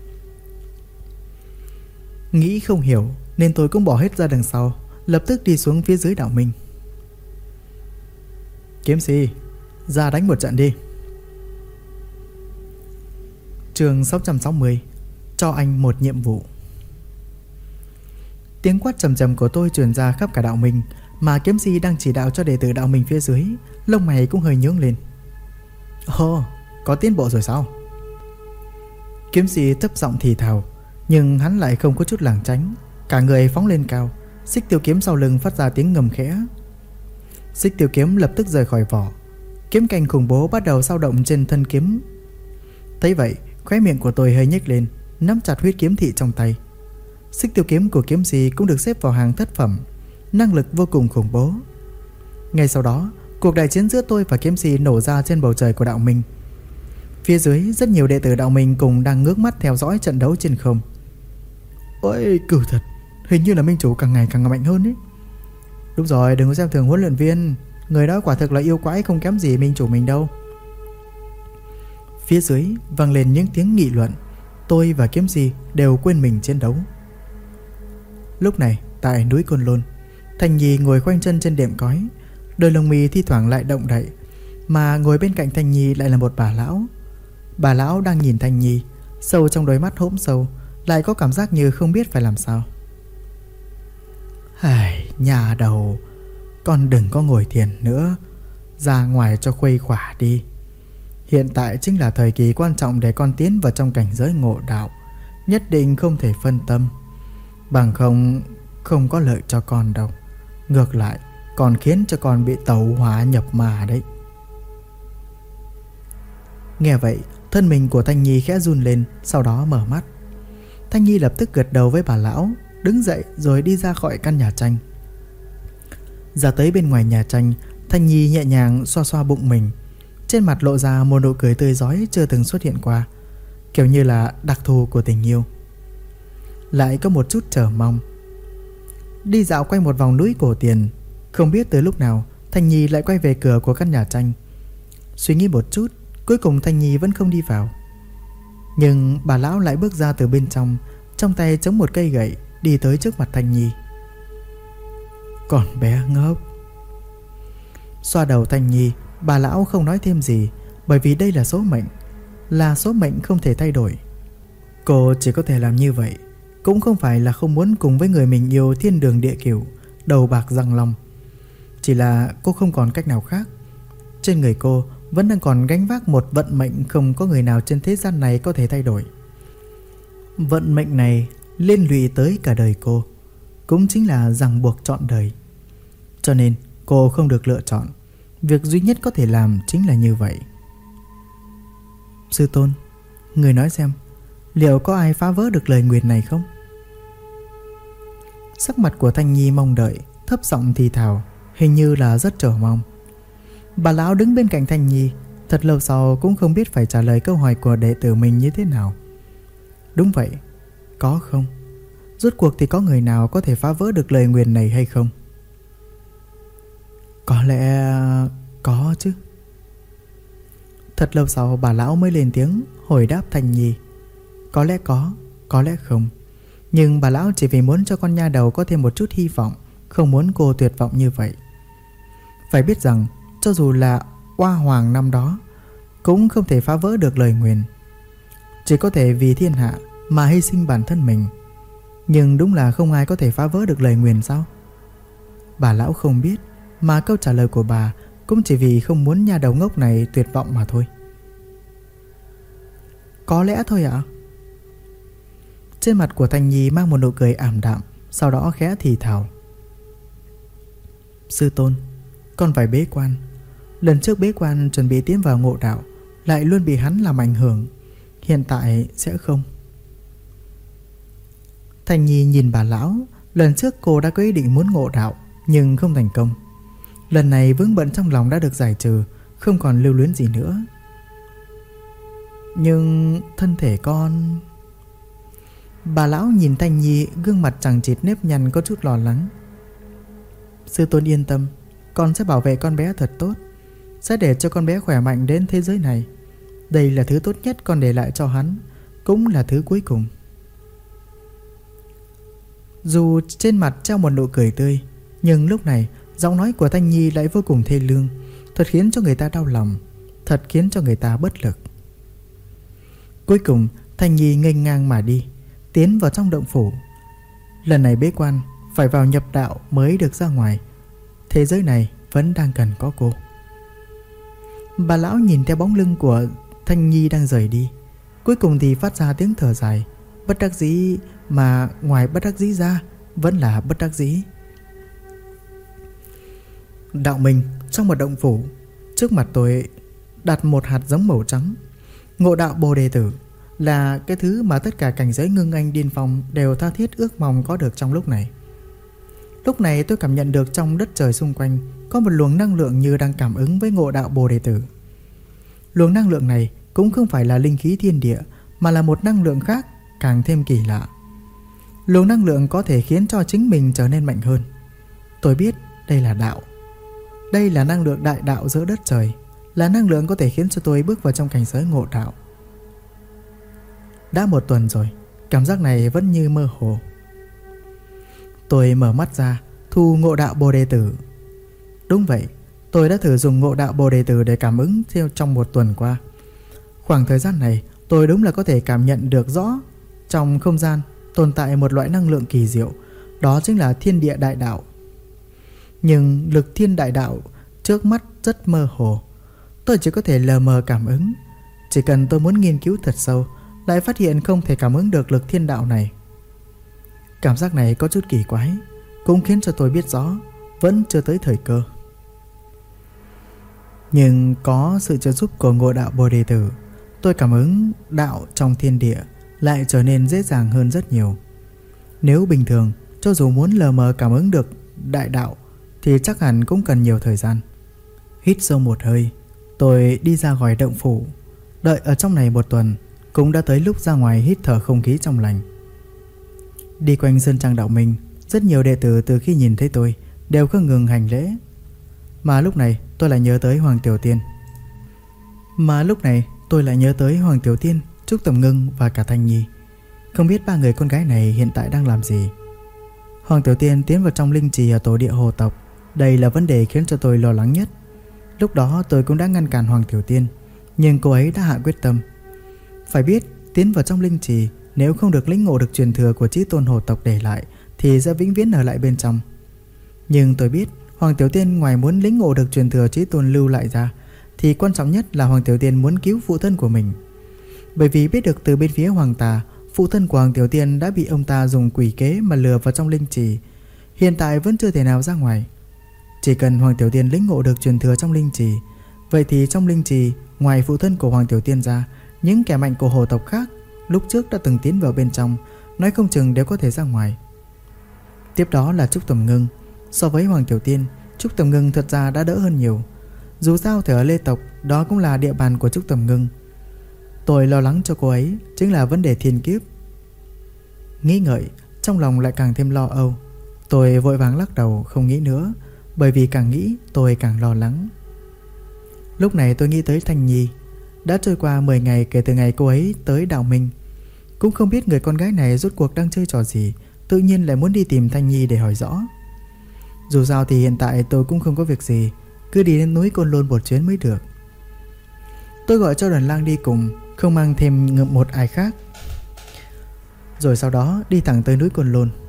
Nghĩ không hiểu nên tôi cũng bỏ hết ra đằng sau, lập tức đi xuống phía dưới đạo minh. Kiếm Si, ra đánh một trận đi. Chương 660, cho anh một nhiệm vụ. Tiếng quát trầm trầm của tôi truyền ra khắp cả đạo minh, mà Kiếm Si đang chỉ đạo cho đệ tử đạo minh phía dưới, lông mày cũng hơi nhướng lên. Ồ, có tiến bộ rồi sao? Kiếm Si thấp giọng thì thào, nhưng hắn lại không có chút lảng tránh, cả người phóng lên cao. Xích tiêu kiếm sau lưng phát ra tiếng ngầm khẽ. Xích tiêu kiếm lập tức rời khỏi vỏ, kiếm canh khủng bố bắt đầu dao động trên thân kiếm. Thấy vậy, khóe miệng của tôi hơi nhếch lên, nắm chặt huyết kiếm thị trong tay. Xích tiêu kiếm của Kiếm Si cũng được xếp vào hàng thất phẩm, năng lực vô cùng khủng bố. Ngay sau đó, cuộc đại chiến giữa tôi và Kiếm Si nổ ra trên bầu trời của đạo minh. Phía dưới rất nhiều đệ tử đạo minh cùng đang ngước mắt theo dõi trận đấu trên không. Ôi, cử thật, hình như là minh chủ càng ngày càng mạnh hơn ấy. Đúng rồi, đừng có xem thường huấn luyện viên, người đó quả thực là yêu quái không kém gì minh chủ mình đâu. Phía dưới vang lên những tiếng nghị luận. Tôi và Kiếm Si đều quên mình chiến đấu. Lúc này tại núi Côn Lôn, Thanh Nhi ngồi khoanh chân trên đệm cói, đôi lông mi thi thoảng lại động đậy, mà ngồi bên cạnh Thanh Nhi lại là một bà lão. Bà lão đang nhìn Thanh Nhi, sâu trong đôi mắt hõm sâu, lại có cảm giác như không biết phải làm sao. Hài, nhà đầu, con đừng có ngồi thiền nữa, ra ngoài cho khuây khỏa đi. Hiện tại chính là thời kỳ quan trọng để con tiến vào trong cảnh giới ngộ đạo, nhất định không thể phân tâm, bằng không có lợi cho con đâu. Ngược lại còn khiến cho con bị tẩu hỏa nhập ma đấy. Nghe vậy, thân mình của Thanh Nhi khẽ run lên, sau đó mở mắt. Thanh Nhi lập tức gật đầu với bà lão, đứng dậy rồi đi ra khỏi căn nhà tranh. Ra tới bên ngoài nhà tranh, Thanh Nhi nhẹ nhàng xoa xoa bụng mình, trên mặt lộ ra một nụ cười tươi rói chưa từng xuất hiện qua, kiểu như là đặc thù của tình yêu. Lại có một chút chờ mong. Đi dạo quanh một vòng núi cổ tiền, không biết từ lúc nào Thanh Nhi lại quay về cửa của căn nhà tranh. Suy nghĩ một chút, cuối cùng Thanh Nhi vẫn không đi vào. Nhưng bà lão lại bước ra từ bên trong tay chống một cây gậy, đi tới trước mặt Thanh Nhi. Còn bé ngốc. Xoa đầu Thanh Nhi, bà lão không nói thêm gì, bởi vì đây là số mệnh. là số mệnh không thể thay đổi. Cô chỉ có thể làm như vậy, cũng không phải là không muốn cùng với người mình yêu thiên đường địa cửu, đầu bạc răng long. Chỉ là cô không còn cách nào khác. Trên người cô vẫn đang còn gánh vác một vận mệnh không có người nào trên thế gian này có thể thay đổi. Vận mệnh này liên lụy tới cả đời cô, cũng chính là ràng buộc trọn đời. Cho nên cô không được lựa chọn. Việc duy nhất có thể làm chính là như vậy. Sư tôn, người nói xem, liệu có ai phá vỡ được lời nguyền này không? Sắc mặt của Thanh Nhi mong đợi, thấp giọng thì thào, hình như là rất chờ mong. Bà lão đứng bên cạnh Thanh Nhi, thật lâu sau cũng không biết phải trả lời câu hỏi của đệ tử mình như thế nào. Đúng vậy, có không? Rốt cuộc thì có người nào có thể phá vỡ được lời nguyền này hay không? Có lẽ có chứ. Thật lâu sau bà lão mới lên tiếng hồi đáp Thanh Nhi. Có lẽ có lẽ không. Nhưng bà lão chỉ vì muốn cho con nha đầu có thêm một chút hy vọng, không muốn cô tuyệt vọng như vậy. Phải biết rằng cho dù là Oa Hoàng năm đó cũng không thể phá vỡ được lời nguyền, chỉ có thể vì thiên hạ mà hy sinh bản thân mình. Nhưng đúng là không ai có thể phá vỡ được lời nguyền sao? Bà lão không biết, mà câu trả lời của bà cũng chỉ vì không muốn nha đầu ngốc này tuyệt vọng mà thôi. Có lẽ thôi ạ. Trên mặt của Thanh Nhi mang một nụ cười ảm đạm, sau đó khẽ thì thào. Sư tôn, con phải bế quan. Lần trước bế quan chuẩn bị tiến vào ngộ đạo, lại luôn bị hắn làm ảnh hưởng. Hiện tại sẽ không. Thanh Nhi nhìn bà lão. Lần trước cô đã có ý định muốn ngộ đạo, nhưng không thành công. Lần này vướng bận trong lòng đã được giải trừ, không còn lưu luyến gì nữa. Nhưng thân thể con... Bà lão nhìn Thanh Nhi, gương mặt chằng chịt nếp nhăn có chút lo lắng. Sư tôn yên tâm, con sẽ bảo vệ con bé thật tốt, sẽ để cho con bé khỏe mạnh đến thế giới này. Đây là thứ tốt nhất con để lại cho hắn, cũng là thứ cuối cùng. Dù trên mặt treo một nụ cười tươi, nhưng lúc này giọng nói của Thanh Nhi lại vô cùng thê lương, thật khiến cho người ta đau lòng, thật khiến cho người ta bất lực. Cuối cùng Thanh Nhi nghênh ngang mà đi, tiến vào trong động phủ. Lần này bế quan, phải vào nhập đạo mới được ra ngoài. Thế giới này vẫn đang cần có cô. Bà lão nhìn theo bóng lưng của Thanh Nhi đang rời đi, cuối cùng thì phát ra tiếng thở dài. Bất đắc dĩ, mà ngoài bất đắc dĩ ra vẫn là bất đắc dĩ. Đạo Minh, trong một động phủ, trước mặt tôi đặt một hạt giống màu trắng. Ngộ đạo Bồ Đề Tử là cái thứ mà tất cả cảnh giới ngưng anh điên phong đều tha thiết ước mong có được trong lúc này. Lúc này tôi cảm nhận được trong đất trời xung quanh có một luồng năng lượng như đang cảm ứng với ngộ đạo Bồ Đề Tử. Luồng năng lượng này cũng không phải là linh khí thiên địa, mà là một năng lượng khác, càng thêm kỳ lạ. Luồng năng lượng có thể khiến cho chính mình trở nên mạnh hơn. Tôi biết đây là đạo. Đây là năng lượng đại đạo giữa đất trời, là năng lượng có thể khiến cho tôi bước vào trong cảnh giới ngộ đạo. Đã một tuần rồi, cảm giác này vẫn như mơ hồ. Tôi mở mắt ra, thu ngộ đạo Bồ Đề Tử. Đúng vậy, tôi đã thử dùng ngộ đạo Bồ Đề Tử để cảm ứng theo trong một tuần qua. Khoảng thời gian này, tôi đúng là có thể cảm nhận được rõ trong không gian tồn tại một loại năng lượng kỳ diệu, đó chính là thiên địa đại đạo. Nhưng lực thiên đại đạo trước mắt rất mơ hồ, tôi chỉ có thể lờ mờ cảm ứng. Chỉ cần tôi muốn nghiên cứu thật sâu, lại phát hiện không thể cảm ứng được lực thiên đạo này. Cảm giác này có chút kỳ quái, cũng khiến cho tôi biết rõ vẫn chưa tới thời cơ. Nhưng có sự trợ giúp của ngộ đạo Bồ Đề Tử, tôi cảm ứng đạo trong thiên địa lại trở nên dễ dàng hơn rất nhiều. Nếu bình thường, cho dù muốn lờ mờ cảm ứng được đại đạo thì chắc hẳn cũng cần nhiều thời gian. Hít sâu một hơi, tôi đi ra khỏi động phủ. Đợi ở trong này một tuần, cũng đã tới lúc ra ngoài hít thở không khí trong lành. Đi quanh sơn trang Đạo Minh, rất nhiều đệ tử từ khi nhìn thấy tôi đều không ngừng hành lễ. Mà lúc này tôi lại nhớ tới Hoàng Tiểu Tiên, Trúc Tầm Ngưng và cả Thanh Nhi. Không biết ba người con gái này hiện tại đang làm gì. Hoàng Tiểu Tiên tiến vào trong linh trì ở tổ địa hồ tộc. Đây là vấn đề khiến cho tôi lo lắng nhất. Lúc đó tôi cũng đã ngăn cản Hoàng Tiểu Tiên, nhưng cô ấy đã hạ quyết tâm. Phải biết tiến vào trong linh trì, nếu không được lĩnh ngộ được truyền thừa của chí tôn hồ tộc để lại thì sẽ vĩnh viễn ở lại bên trong. Nhưng tôi biết Hoàng Tiểu Tiên ngoài muốn lĩnh ngộ được truyền thừa chí tôn lưu lại ra, thì quan trọng nhất là Hoàng Tiểu Tiên muốn cứu phụ thân của mình. Bởi vì biết được từ bên phía Hoàng Tà, phụ thân của Hoàng Tiểu Tiên đã bị ông ta dùng quỷ kế mà lừa vào trong linh trì, hiện tại vẫn chưa thể nào ra ngoài. Chỉ cần Hoàng Tiểu Tiên lĩnh ngộ được truyền thừa trong linh trì, vậy thì trong linh trì, ngoài phụ thân của Hoàng Tiểu Tiên ra, những kẻ mạnh của hồ tộc khác lúc trước đã từng tiến vào bên trong, nói không chừng đều có thể ra ngoài. Tiếp đó là Trúc Tầm Ngưng. So với Hoàng Tiểu Tiên, Trúc Tầm Ngưng thật ra đã đỡ hơn nhiều. Dù sao thì ở Lê tộc, đó cũng là địa bàn của Trúc Tầm Ngưng. Tôi lo lắng cho cô ấy chính là vấn đề thiên kiếp. Nghĩ ngợi, trong lòng lại càng thêm lo âu. Tôi vội vàng lắc đầu không nghĩ nữa, bởi vì càng nghĩ tôi càng lo lắng. Lúc này tôi nghĩ tới Thanh Nhi. Đã trôi qua 10 ngày kể từ ngày cô ấy tới Đạo Minh. Cũng không biết người con gái này rốt cuộc đang chơi trò gì, tự nhiên lại muốn đi tìm Thanh Nhi để hỏi rõ. Dù sao thì hiện tại tôi cũng không có việc gì, cứ đi đến núi Côn Lôn một chuyến mới được. Tôi gọi cho Đoàn Lang đi cùng, không mang thêm một ai khác. Rồi sau đó đi thẳng tới núi Côn Lôn.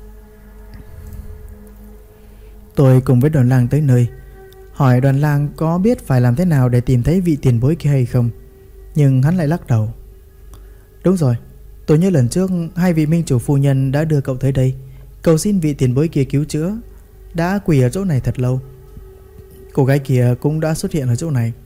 Tôi cùng với Đoàn Lang tới nơi, hỏi Đoàn Lang có biết phải làm thế nào để tìm thấy vị tiền bối kia hay không. Nhưng hắn lại lắc đầu. Đúng rồi, tôi nhớ lần trước hai vị minh chủ phu nhân đã đưa cậu tới đây, cầu xin vị tiền bối kia cứu chữa. Đã quỳ ở chỗ này thật lâu. Cô gái kia cũng đã xuất hiện ở chỗ này.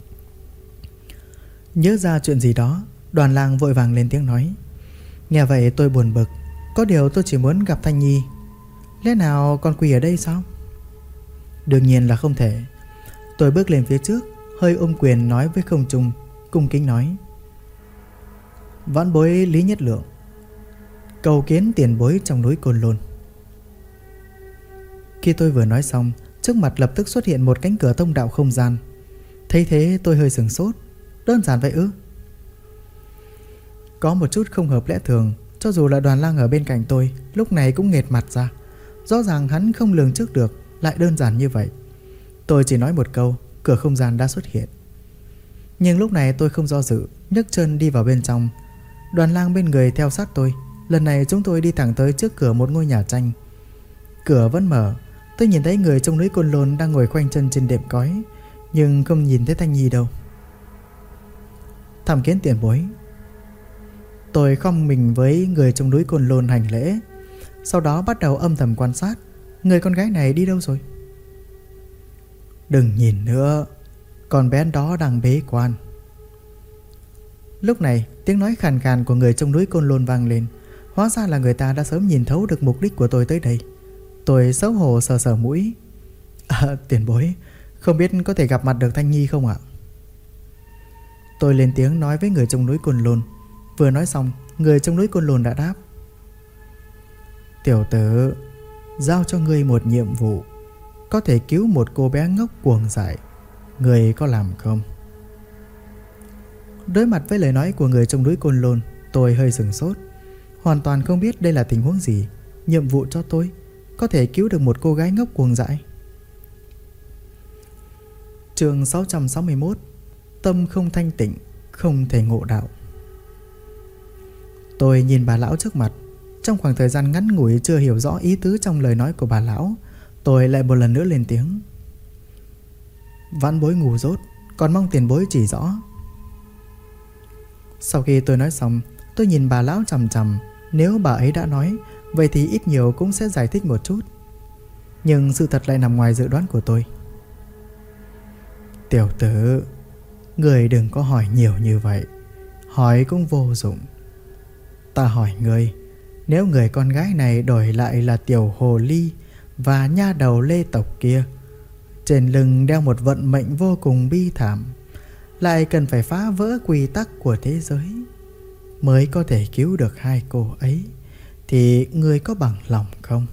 Nhớ ra chuyện gì đó, Đoàn Lang vội vàng lên tiếng nói. Nghe vậy tôi buồn bực. Có điều tôi chỉ muốn gặp Thanh Nhi. Lẽ nào còn quỳ ở đây sao? Đương nhiên là không thể. Tôi bước lên phía trước, hơi ôm quyền nói với không trung, cung kính nói. Vãn bối Lý Nhất Lượng, cầu kiến tiền bối trong núi Côn Lôn. Khi tôi vừa nói xong, trước mặt lập tức xuất hiện một cánh cửa thông đạo không gian. Thấy thế tôi hơi sửng sốt. Đơn giản vậy ư? Có một chút không hợp lẽ thường. Cho dù là Đoàn Lang ở bên cạnh tôi, lúc này cũng nghệt mặt ra. Rõ ràng hắn không lường trước được lại đơn giản như vậy. Tôi chỉ nói một câu, cửa không gian đã xuất hiện. Nhưng lúc này tôi không do dự, nhấc chân đi vào bên trong. Đoàn Lang bên người theo sát tôi. Lần này chúng tôi đi thẳng tới trước cửa một ngôi nhà tranh. Cửa vẫn mở. Tôi nhìn thấy người trong núi Côn Lôn đang ngồi khoanh chân trên đệm cói, nhưng không nhìn thấy Thanh Nhi đâu. Tham kiến tiền bối. Tôi khom mình với người trong núi Côn Lôn hành lễ. Sau đó bắt đầu âm thầm quan sát. Người con gái này đi đâu rồi? Đừng nhìn nữa, con bé đó đang bế quan. Lúc này tiếng nói khàn khàn của người trong núi Côn Lôn vang lên. Hóa ra là người ta đã sớm nhìn thấu được mục đích của tôi tới đây. Tôi xấu hổ sờ sờ mũi. Tiền bối, không biết có thể gặp mặt được Thanh Nhi không ạ? Tôi lên tiếng nói với người trong núi Côn Lôn. Vừa nói xong, người trong núi Côn Lôn đã đáp. Tiểu tử, giao cho ngươi một nhiệm vụ, có thể cứu một cô bé ngốc cuồng dại. Ngươi có làm không? Đối mặt với lời nói của người trong núi Côn Lôn, tôi hơi sửng sốt. Hoàn toàn không biết đây là tình huống gì. Nhiệm vụ cho tôi có thể cứu được một cô gái ngốc cuồng dại. Chương 661. Tâm không thanh tịnh, không thể ngộ đạo. Tôi nhìn bà lão trước mặt. Trong khoảng thời gian ngắn ngủi chưa hiểu rõ ý tứ trong lời nói của bà lão, tôi lại một lần nữa lên tiếng. Vãn bối ngu dốt, còn mong tiền bối chỉ rõ. Sau khi tôi nói xong, tôi nhìn bà lão chằm chằm. Nếu bà ấy đã nói, vậy thì ít nhiều cũng sẽ giải thích một chút. Nhưng sự thật lại nằm ngoài dự đoán của tôi. Tiểu tử, người đừng có hỏi nhiều như vậy. Hỏi cũng vô dụng. Ta hỏi người, nếu người con gái này đổi lại là tiểu hồ ly và nha đầu Lê tộc kia, trên lưng đeo một vận mệnh vô cùng bi thảm, lại cần phải phá vỡ quy tắc của thế giới mới có thể cứu được hai cô ấy, thì người có bằng lòng không?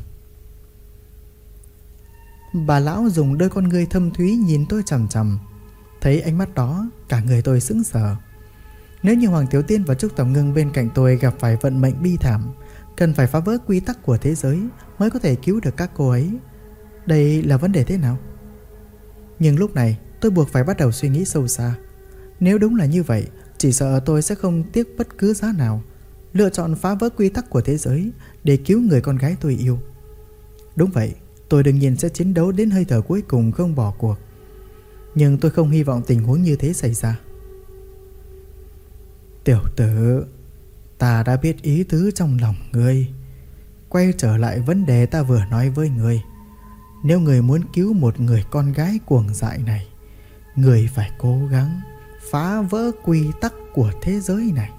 Bà lão dùng đôi con ngươi thâm thúy nhìn tôi chằm chằm. Thấy ánh mắt đó, cả người tôi sững sờ. Nếu như Hoàng Tiểu Tiên và Trúc Tầm Ngưng bên cạnh tôi gặp phải vận mệnh bi thảm, cần phải phá vỡ quy tắc của thế giới mới có thể cứu được các cô ấy, đây là vấn đề thế nào? Nhưng lúc này tôi buộc phải bắt đầu suy nghĩ sâu xa. Nếu đúng là như vậy, Chỉ sợ tôi sẽ không tiếc bất cứ giá nào lựa chọn phá vỡ quy tắc của thế giới để cứu người con gái tôi yêu. Đúng vậy, tôi đương nhiên sẽ chiến đấu đến hơi thở cuối cùng không bỏ cuộc. Nhưng tôi không hy vọng tình huống như thế xảy ra. Tiểu tử, ta đã biết ý tứ trong lòng ngươi. Quay trở lại vấn đề ta vừa nói với ngươi. Nếu ngươi muốn cứu một người con gái cuồng dại này, ngươi phải cố gắng phá vỡ quy tắc của thế giới này.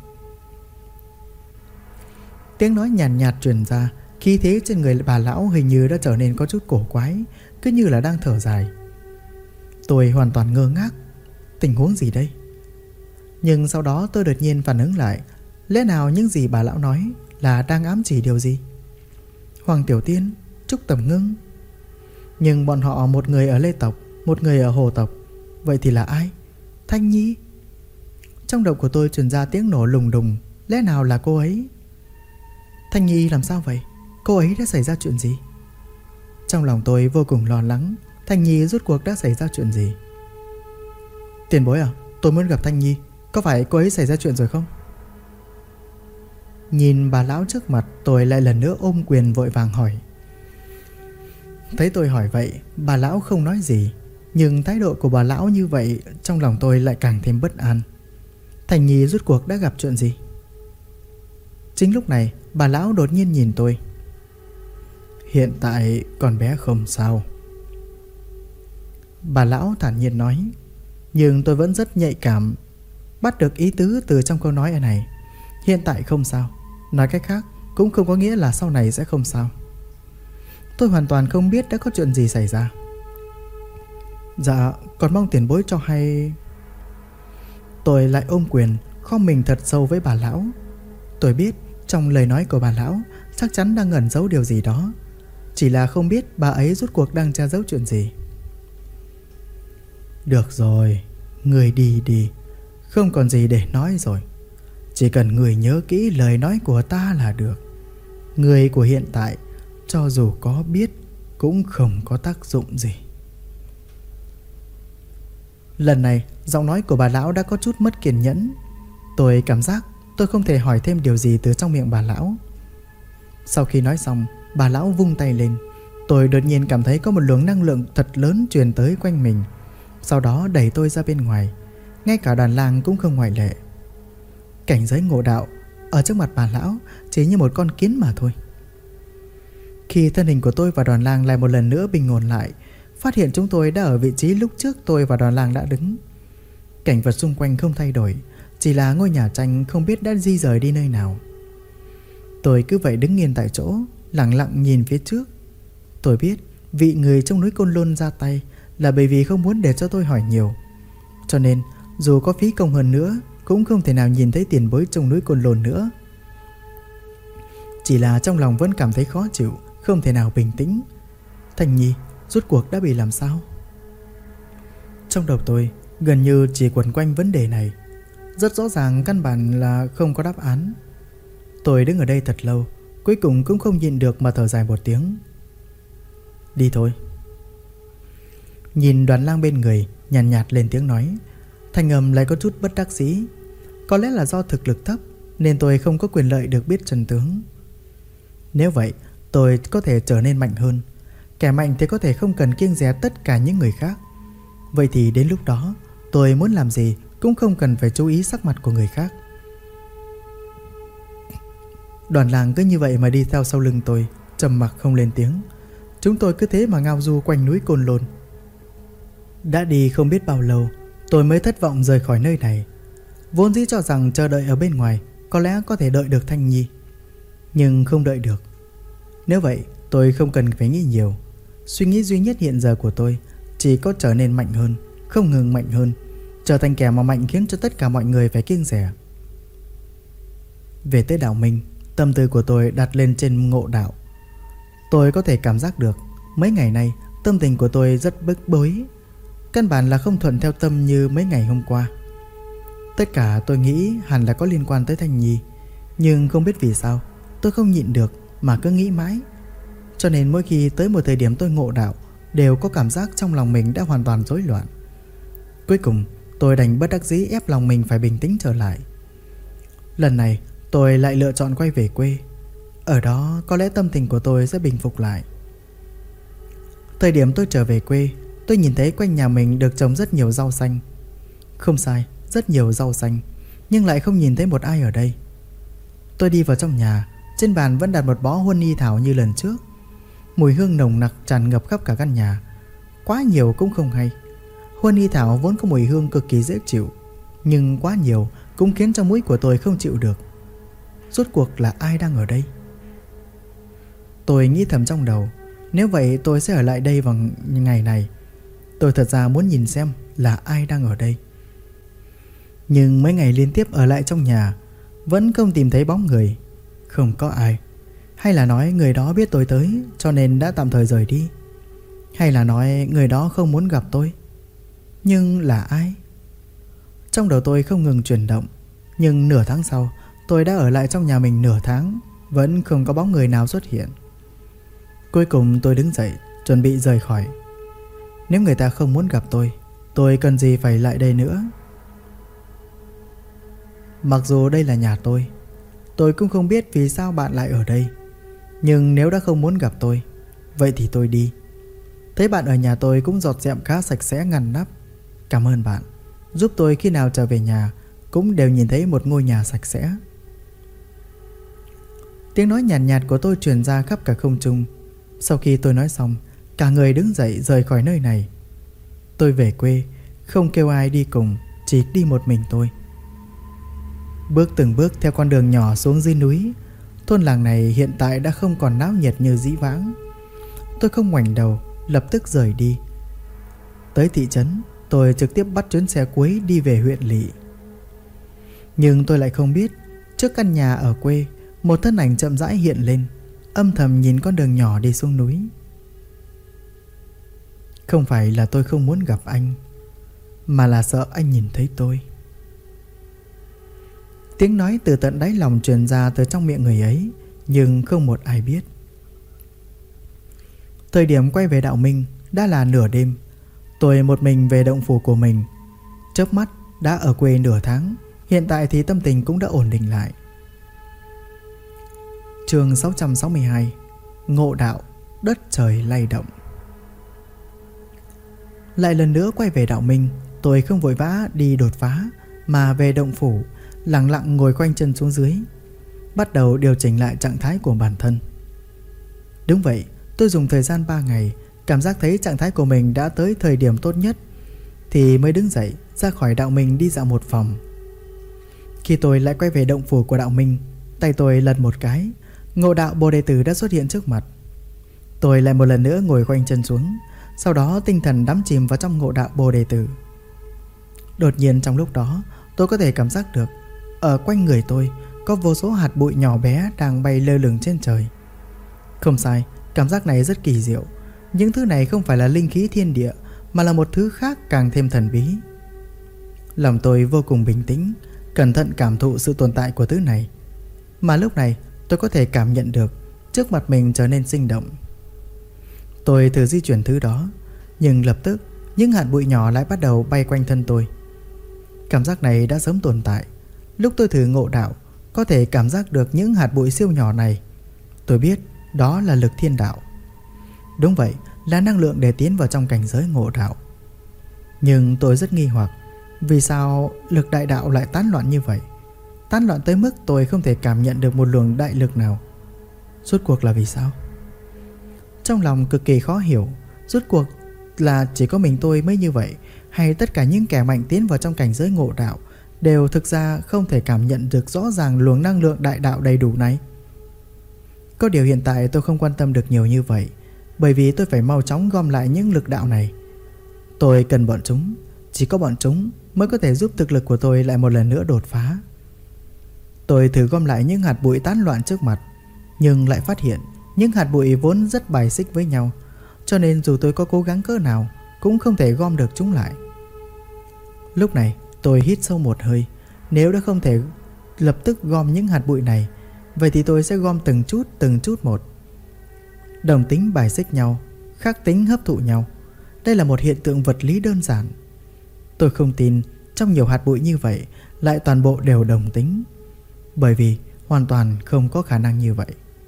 Tiếng nói nhàn nhạt truyền ra, khí thế trên người bà lão hình như đã trở nên có chút cổ quái, cứ như là đang thở dài. Tôi hoàn toàn ngơ ngác. Tình huống gì đây? Nhưng sau đó tôi đột nhiên phản ứng lại. Lẽ nào những gì bà lão nói là đang ám chỉ điều gì? Hoàng Tiểu Tiên, Trúc Tầm Ngưng. Nhưng bọn họ, một người ở Lê tộc, một người ở Hồ tộc. Vậy thì là ai? Thanh Nhi. Trong đầu của tôi truyền ra tiếng nổ lùng đùng. Lẽ nào là cô ấy? Thanh Nhi làm sao vậy? Cô ấy đã xảy ra chuyện gì? Trong lòng tôi vô cùng lo lắng. Thanh Nhi rốt cuộc đã xảy ra chuyện gì? Tiền bối à, tôi muốn gặp Thanh Nhi. Có phải cô ấy xảy ra chuyện rồi không? Nhìn bà lão trước mặt, tôi lại lần nữa ôm quyền vội vàng hỏi. Thấy tôi hỏi vậy, bà lão không nói gì. Nhưng thái độ của bà lão như vậy, trong lòng tôi lại càng thêm bất an. Thanh Nhi rốt cuộc đã gặp chuyện gì? Chính lúc này, bà lão đột nhiên nhìn tôi. Hiện tại con bé không sao, bà lão thản nhiên nói. Nhưng tôi vẫn rất nhạy cảm, bắt được ý tứ từ trong câu nói này. Hiện tại không sao, nói cách khác cũng không có nghĩa là sau này sẽ không sao. Tôi hoàn toàn không biết đã có chuyện gì xảy ra. Dạ, còn mong tiền bối cho hay. Tôi lại ôm quyền, khom mình thật sâu với bà lão. Tôi biết trong lời nói của bà lão chắc chắn đang ẩn giấu điều gì đó. Chỉ là không biết bà ấy rốt cuộc đang tra giấu chuyện gì. Được rồi, người đi đi, không còn gì để nói rồi. Chỉ cần người nhớ kỹ lời nói của ta là được. Người của hiện tại, cho dù có biết cũng không có tác dụng gì. Lần này, giọng nói của bà lão đã có chút mất kiên nhẫn. Tôi cảm giác tôi không thể hỏi thêm điều gì từ trong miệng bà lão. Sau khi nói xong, bà lão vung tay lên. Tôi đột nhiên cảm thấy có một luồng năng lượng thật lớn truyền tới quanh mình. Sau đó đẩy tôi ra bên ngoài. Ngay cả đoàn lang cũng không ngoại lệ. Cảnh giới ngộ đạo ở trước mặt bà lão chỉ như một con kiến mà thôi. Khi thân hình của tôi và đoàn lang lại một lần nữa bình ổn lại, phát hiện chúng tôi đã ở vị trí lúc trước tôi và đoàn lang đã đứng. Cảnh vật xung quanh không thay đổi, chỉ là ngôi nhà tranh không biết đã di rời đi nơi nào. Tôi cứ vậy đứng yên tại chỗ, lặng lặng nhìn phía trước. Tôi biết vị người trong núi Côn Lôn ra tay là bởi vì không muốn để cho tôi hỏi nhiều. Cho nên dù có phí công hơn nữa cũng không thể nào nhìn thấy tiền bối trong núi Côn Lôn nữa. Chỉ là trong lòng vẫn cảm thấy khó chịu, không thể nào bình tĩnh. Thanh Nhi rốt cuộc đã bị làm sao? Trong đầu tôi gần như chỉ quẩn quanh vấn đề này. Rất rõ ràng căn bản là không có đáp án. Tôi đứng ở đây thật lâu, cuối cùng cũng không nhịn được mà thở dài một tiếng. Đi thôi. Nhìn Đoàn Lang bên người, nhàn nhạt lên tiếng nói. Thanh âm lại có chút bất đắc dĩ. Có lẽ là do thực lực thấp nên tôi không có quyền lợi được biết chân tướng. Nếu vậy, tôi có thể trở nên mạnh hơn. Kẻ mạnh thì có thể không cần kiêng dè tất cả những người khác. Vậy thì đến lúc đó, tôi muốn làm gì cũng không cần phải chú ý sắc mặt của người khác. Đoàn Lang cứ như vậy mà đi theo sau lưng tôi, trầm mặc không lên tiếng. Chúng tôi cứ thế mà ngao du quanh núi Côn Lôn. Đã đi không biết bao lâu, tôi mới thất vọng rời khỏi nơi này. Vốn dĩ cho rằng chờ đợi ở bên ngoài có lẽ có thể đợi được Thanh Nhi, nhưng không đợi được. Nếu vậy, tôi không cần phải nghĩ nhiều. Suy nghĩ duy nhất hiện giờ của tôi chỉ có trở nên mạnh hơn, không ngừng mạnh hơn, trở thành kẻ mà mạnh khiến cho tất cả mọi người phải kiêng dè. Về tới đạo Minh, tâm tư của tôi đặt lên trên ngộ đạo. Tôi có thể cảm giác được mấy ngày nay tâm tình của tôi rất bức bối, căn bản là không thuận theo tâm như mấy ngày hôm qua. Tất cả tôi nghĩ hẳn là có liên quan tới Thanh Nhi, nhưng không biết vì sao tôi không nhịn được mà cứ nghĩ mãi. Cho nên mỗi khi tới một thời điểm tôi ngộ đạo, đều có cảm giác trong lòng mình đã hoàn toàn rối loạn. Cuối cùng Tôi đành bất đắc dĩ ép lòng mình phải bình tĩnh trở lại. Lần này tôi lại lựa chọn quay về quê. Ở đó có lẽ tâm tình của tôi sẽ bình phục lại. Thời điểm tôi trở về quê, tôi nhìn thấy quanh nhà mình được trồng rất nhiều rau xanh. Không sai, rất nhiều rau xanh, nhưng lại không nhìn thấy một ai ở đây. Tôi đi vào trong nhà, trên bàn vẫn đặt một bó huân y thảo như lần trước. Mùi hương nồng nặc tràn ngập khắp cả căn nhà. Quá nhiều cũng không hay. Huân y thảo vốn có mùi hương cực kỳ dễ chịu, nhưng quá nhiều cũng khiến cho mũi của tôi không chịu được. Rốt cuộc là ai đang ở đây? Tôi nghĩ thầm trong đầu, nếu vậy tôi sẽ ở lại đây vào ngày này. Tôi thật ra muốn nhìn xem là ai đang ở đây. Nhưng mấy ngày liên tiếp ở lại trong nhà, vẫn không tìm thấy bóng người. Không có ai. Hay là nói người đó biết tôi tới cho nên đã tạm thời rời đi. Hay là nói người đó không muốn gặp tôi. Nhưng là ai? Trong đầu tôi không ngừng chuyển động. Nhưng nửa tháng sau, tôi đã ở lại trong nhà mình nửa tháng, vẫn không có bóng người nào xuất hiện. Cuối cùng tôi đứng dậy, chuẩn bị rời khỏi. Nếu người ta không muốn gặp tôi cần gì phải lại đây nữa? Mặc dù đây là nhà tôi cũng không biết vì sao bạn lại ở đây. Nhưng nếu đã không muốn gặp tôi, vậy thì tôi đi. Thấy bạn ở nhà tôi cũng dọn dẹp khá sạch sẽ ngăn nắp. Cảm ơn bạn. Giúp tôi khi nào trở về nhà cũng đều nhìn thấy một ngôi nhà sạch sẽ. Tiếng nói nhàn nhạt của tôi truyền ra khắp cả không trung. Sau khi tôi nói xong, cả người đứng dậy rời khỏi nơi này. Tôi về quê, không kêu ai đi cùng, chỉ đi một mình tôi. Bước từng bước theo con đường nhỏ xuống dưới núi. Thôn làng này hiện tại đã không còn náo nhiệt như dĩ vãng. Tôi không ngoảnh đầu, lập tức rời đi. Tới thị trấn, tôi trực tiếp bắt chuyến xe cuối đi về huyện lỵ. Nhưng tôi lại không biết, trước căn nhà ở quê, một thân ảnh chậm rãi hiện lên, âm thầm nhìn con đường nhỏ đi xuống núi. Không phải là tôi không muốn gặp anh, mà là sợ anh nhìn thấy tôi. Tiếng nói từ tận đáy lòng truyền ra từ trong miệng người ấy, nhưng không một ai biết. Thời điểm quay về Đạo Minh đã là nửa đêm. Tôi một mình về động phủ của mình. Chớp mắt đã ở quê nửa tháng. Hiện tại thì tâm tình cũng đã ổn định lại. Chương 662. Ngộ đạo, đất trời lay động. Lại lần nữa quay về Đạo Minh. Tôi không vội vã đi đột phá, mà về động phủ, lặng lặng ngồi khoanh chân xuống dưới, bắt đầu điều chỉnh lại trạng thái của bản thân. Đúng vậy, tôi dùng thời gian 3 ngày, cảm giác thấy trạng thái của mình đã tới thời điểm tốt nhất, thì mới đứng dậy ra khỏi Đạo Minh đi dạo một vòng. Khi tôi lại quay về động phủ của Đạo Minh, tay tôi lật một cái, Ngộ Đạo Bồ Đề Tử đã xuất hiện trước mặt. Tôi lại một lần nữa ngồi khoanh chân xuống, sau đó tinh thần đắm chìm vào trong Ngộ Đạo Bồ Đề Tử. Đột nhiên trong lúc đó, tôi có thể cảm giác được ở quanh người tôi có vô số hạt bụi nhỏ bé đang bay lơ lửng trên trời. Không sai, cảm giác này rất kỳ diệu. Những thứ này không phải là linh khí thiên địa, mà là một thứ khác càng thêm thần bí. Lòng tôi vô cùng bình tĩnh, cẩn thận cảm thụ sự tồn tại của thứ này. Mà lúc này tôi có thể cảm nhận được trước mặt mình trở nên sinh động. Tôi thử di chuyển thứ đó, nhưng lập tức những hạt bụi nhỏ lại bắt đầu bay quanh thân tôi. Cảm giác này đã sớm tồn tại. Lúc tôi thử ngộ đạo, có thể cảm giác được những hạt bụi siêu nhỏ này. Tôi biết đó là lực thiên đạo. Đúng vậy, là năng lượng để tiến vào trong cảnh giới ngộ đạo. Nhưng tôi rất nghi hoặc, vì sao lực đại đạo lại tán loạn như vậy? Tán loạn tới mức tôi không thể cảm nhận được một luồng đại lực nào. Rốt cuộc là vì sao? Trong lòng cực kỳ khó hiểu. Rốt cuộc là chỉ có mình tôi mới như vậy, hay tất cả những kẻ mạnh tiến vào trong cảnh giới ngộ đạo đều thực ra không thể cảm nhận được rõ ràng luồng năng lượng đại đạo đầy đủ này? Có điều hiện tại tôi không quan tâm được nhiều như vậy, bởi vì tôi phải mau chóng gom lại những lực đạo này. Tôi cần bọn chúng, chỉ có bọn chúng mới có thể giúp thực lực của tôi lại một lần nữa đột phá. Tôi thử gom lại những hạt bụi tán loạn trước mặt, nhưng lại phát hiện những hạt bụi vốn rất bài xích với nhau, cho nên dù tôi có cố gắng cỡ nào cũng không thể gom được chúng lại. Lúc này tôi hít sâu một hơi. Nếu đã không thể lập tức gom những hạt bụi này, vậy thì tôi sẽ gom từng chút một. Đồng tính bài xích nhau, khắc tính hấp thụ nhau. Đây là một hiện tượng vật lý đơn giản. Tôi không tin trong nhiều hạt bụi như vậy lại toàn bộ đều đồng tính, bởi vì hoàn toàn không có khả năng như vậy.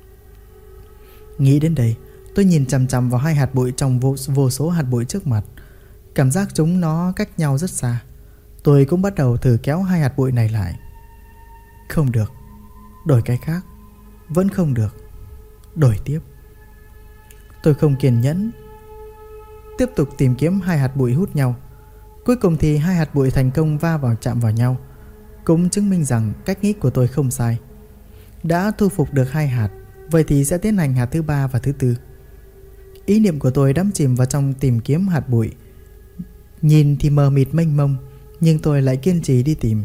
Nghĩ đến đây, tôi nhìn chằm chằm vào hai hạt bụi trong vô số hạt bụi trước mặt. Cảm giác chúng nó cách nhau rất xa. Tôi cũng bắt đầu thử kéo hai hạt bụi này lại. Không được. Đổi cái khác. Vẫn không được. Đổi tiếp. Tôi không kiên nhẫn, tiếp tục tìm kiếm hai hạt bụi hút nhau. Cuối cùng thì hai hạt bụi thành công chạm vào nhau, cũng chứng minh rằng cách nghĩ của tôi không sai. Đã thu phục được hai hạt, vậy thì sẽ tiến hành hạt thứ ba và thứ tư. Ý niệm của tôi đắm chìm vào trong tìm kiếm hạt bụi. Nhìn thì mờ mịt mênh mông, nhưng tôi lại kiên trì đi tìm.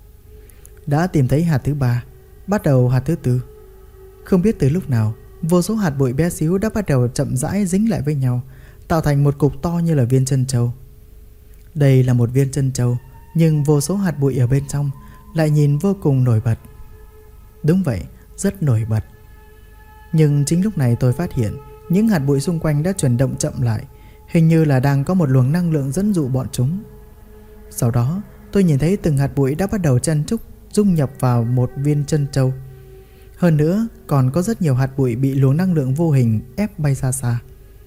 Đã tìm thấy hạt thứ ba, bắt đầu hạt thứ tư. Không biết từ lúc nào, vô số hạt bụi bé xíu đã bắt đầu chậm rãi dính lại với nhau, tạo thành một cục to như là viên trân châu. Đây là một viên trân châu, nhưng vô số hạt bụi ở bên trong lại nhìn vô cùng nổi bật. Đúng vậy, rất nổi bật. Nhưng chính lúc này tôi phát hiện những hạt bụi xung quanh đã chuyển động chậm lại, hình như là đang có một luồng năng lượng dẫn dụ bọn chúng. Sau đó tôi nhìn thấy từng hạt bụi đã bắt đầu chen chúc dung nhập vào một viên trân châu. Hơn nữa còn có rất nhiều hạt bụi bị luồng năng lượng vô hình ép bay xa xa.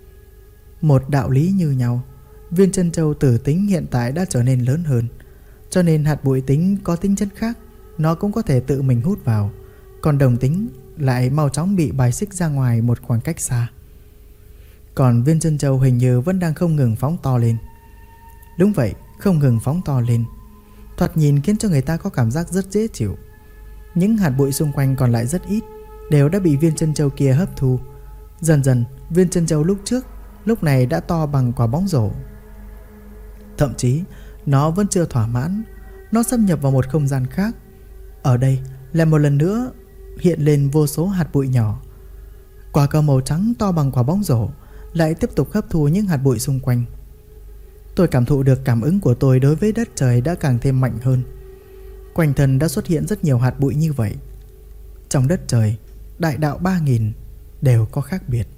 Một đạo lý như nhau, viên trân châu tử tính hiện tại đã trở nên lớn hơn, cho nên hạt bụi tính có tính chất khác, nó cũng có thể tự mình hút vào, còn đồng tính lại mau chóng bị bài xích ra ngoài một khoảng cách xa. Còn viên trân châu hình như vẫn đang không ngừng phóng to lên. Đúng vậy, không ngừng phóng to lên, thoạt nhìn khiến cho người ta có cảm giác rất dễ chịu. Những hạt bụi xung quanh còn lại rất ít, đều đã bị viên trân châu kia hấp thu. Dần dần, viên trân châu lúc này đã to bằng quả bóng rổ. Thậm chí, nó vẫn chưa thỏa mãn, nó xâm nhập vào một không gian khác. Ở đây, lại một lần nữa hiện lên vô số hạt bụi nhỏ. Quả cầu màu trắng to bằng quả bóng rổ lại tiếp tục hấp thu những hạt bụi xung quanh. Tôi cảm thụ được cảm ứng của tôi đối với đất trời đã càng thêm mạnh hơn. Quanh thân đã xuất hiện rất nhiều hạt bụi như vậy. Trong đất trời, đại đạo 3000 đều có khác biệt,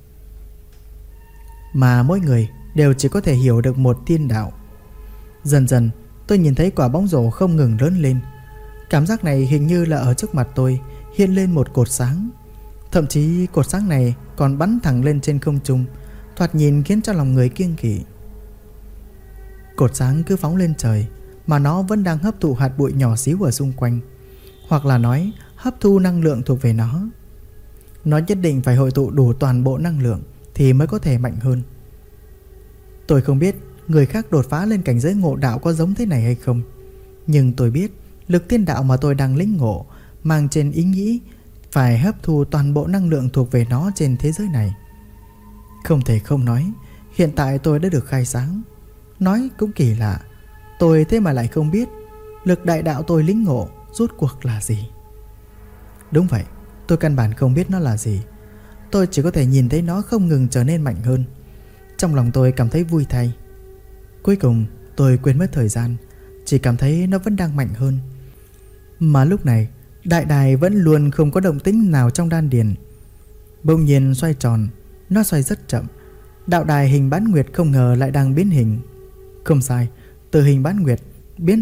mà mỗi người đều chỉ có thể hiểu được một thiên đạo. Dần dần tôi nhìn thấy quả bóng rổ không ngừng lớn lên. Cảm giác này hình như là ở trước mặt tôi hiện lên một cột sáng. Thậm chí cột sáng này còn bắn thẳng lên trên không trung, thoạt nhìn khiến cho lòng người kiêng kỵ. Cột sáng cứ phóng lên trời, mà nó vẫn đang hấp thụ hạt bụi nhỏ xíu ở xung quanh, hoặc là nói hấp thu năng lượng thuộc về nó. Nó nhất định phải hội tụ đủ toàn bộ năng lượng thì mới có thể mạnh hơn. Tôi không biết người khác đột phá lên cảnh giới ngộ đạo có giống thế này hay không, nhưng tôi biết lực thiên đạo mà tôi đang lĩnh ngộ mang trên ý nghĩ phải hấp thu toàn bộ năng lượng thuộc về nó trên thế giới này. Không thể không nói, hiện tại tôi đã được khai sáng. Nói cũng kỳ lạ, tôi thế mà lại không biết lực đại đạo tôi lĩnh ngộ rốt cuộc là gì. Đúng vậy, tôi căn bản không biết nó là gì. Tôi chỉ có thể nhìn thấy nó không ngừng trở nên mạnh hơn. Trong lòng tôi cảm thấy vui thay. Cuối cùng tôi quên mất thời gian, chỉ cảm thấy nó vẫn đang mạnh hơn. Mà lúc này đại đài vẫn luôn không có động tĩnh nào trong đan điền. Bỗng nhiên xoay tròn, nó xoay rất chậm. Đạo đài hình bán nguyệt không ngờ lại đang biến hình. Không sai, từ hình bán nguyệt biến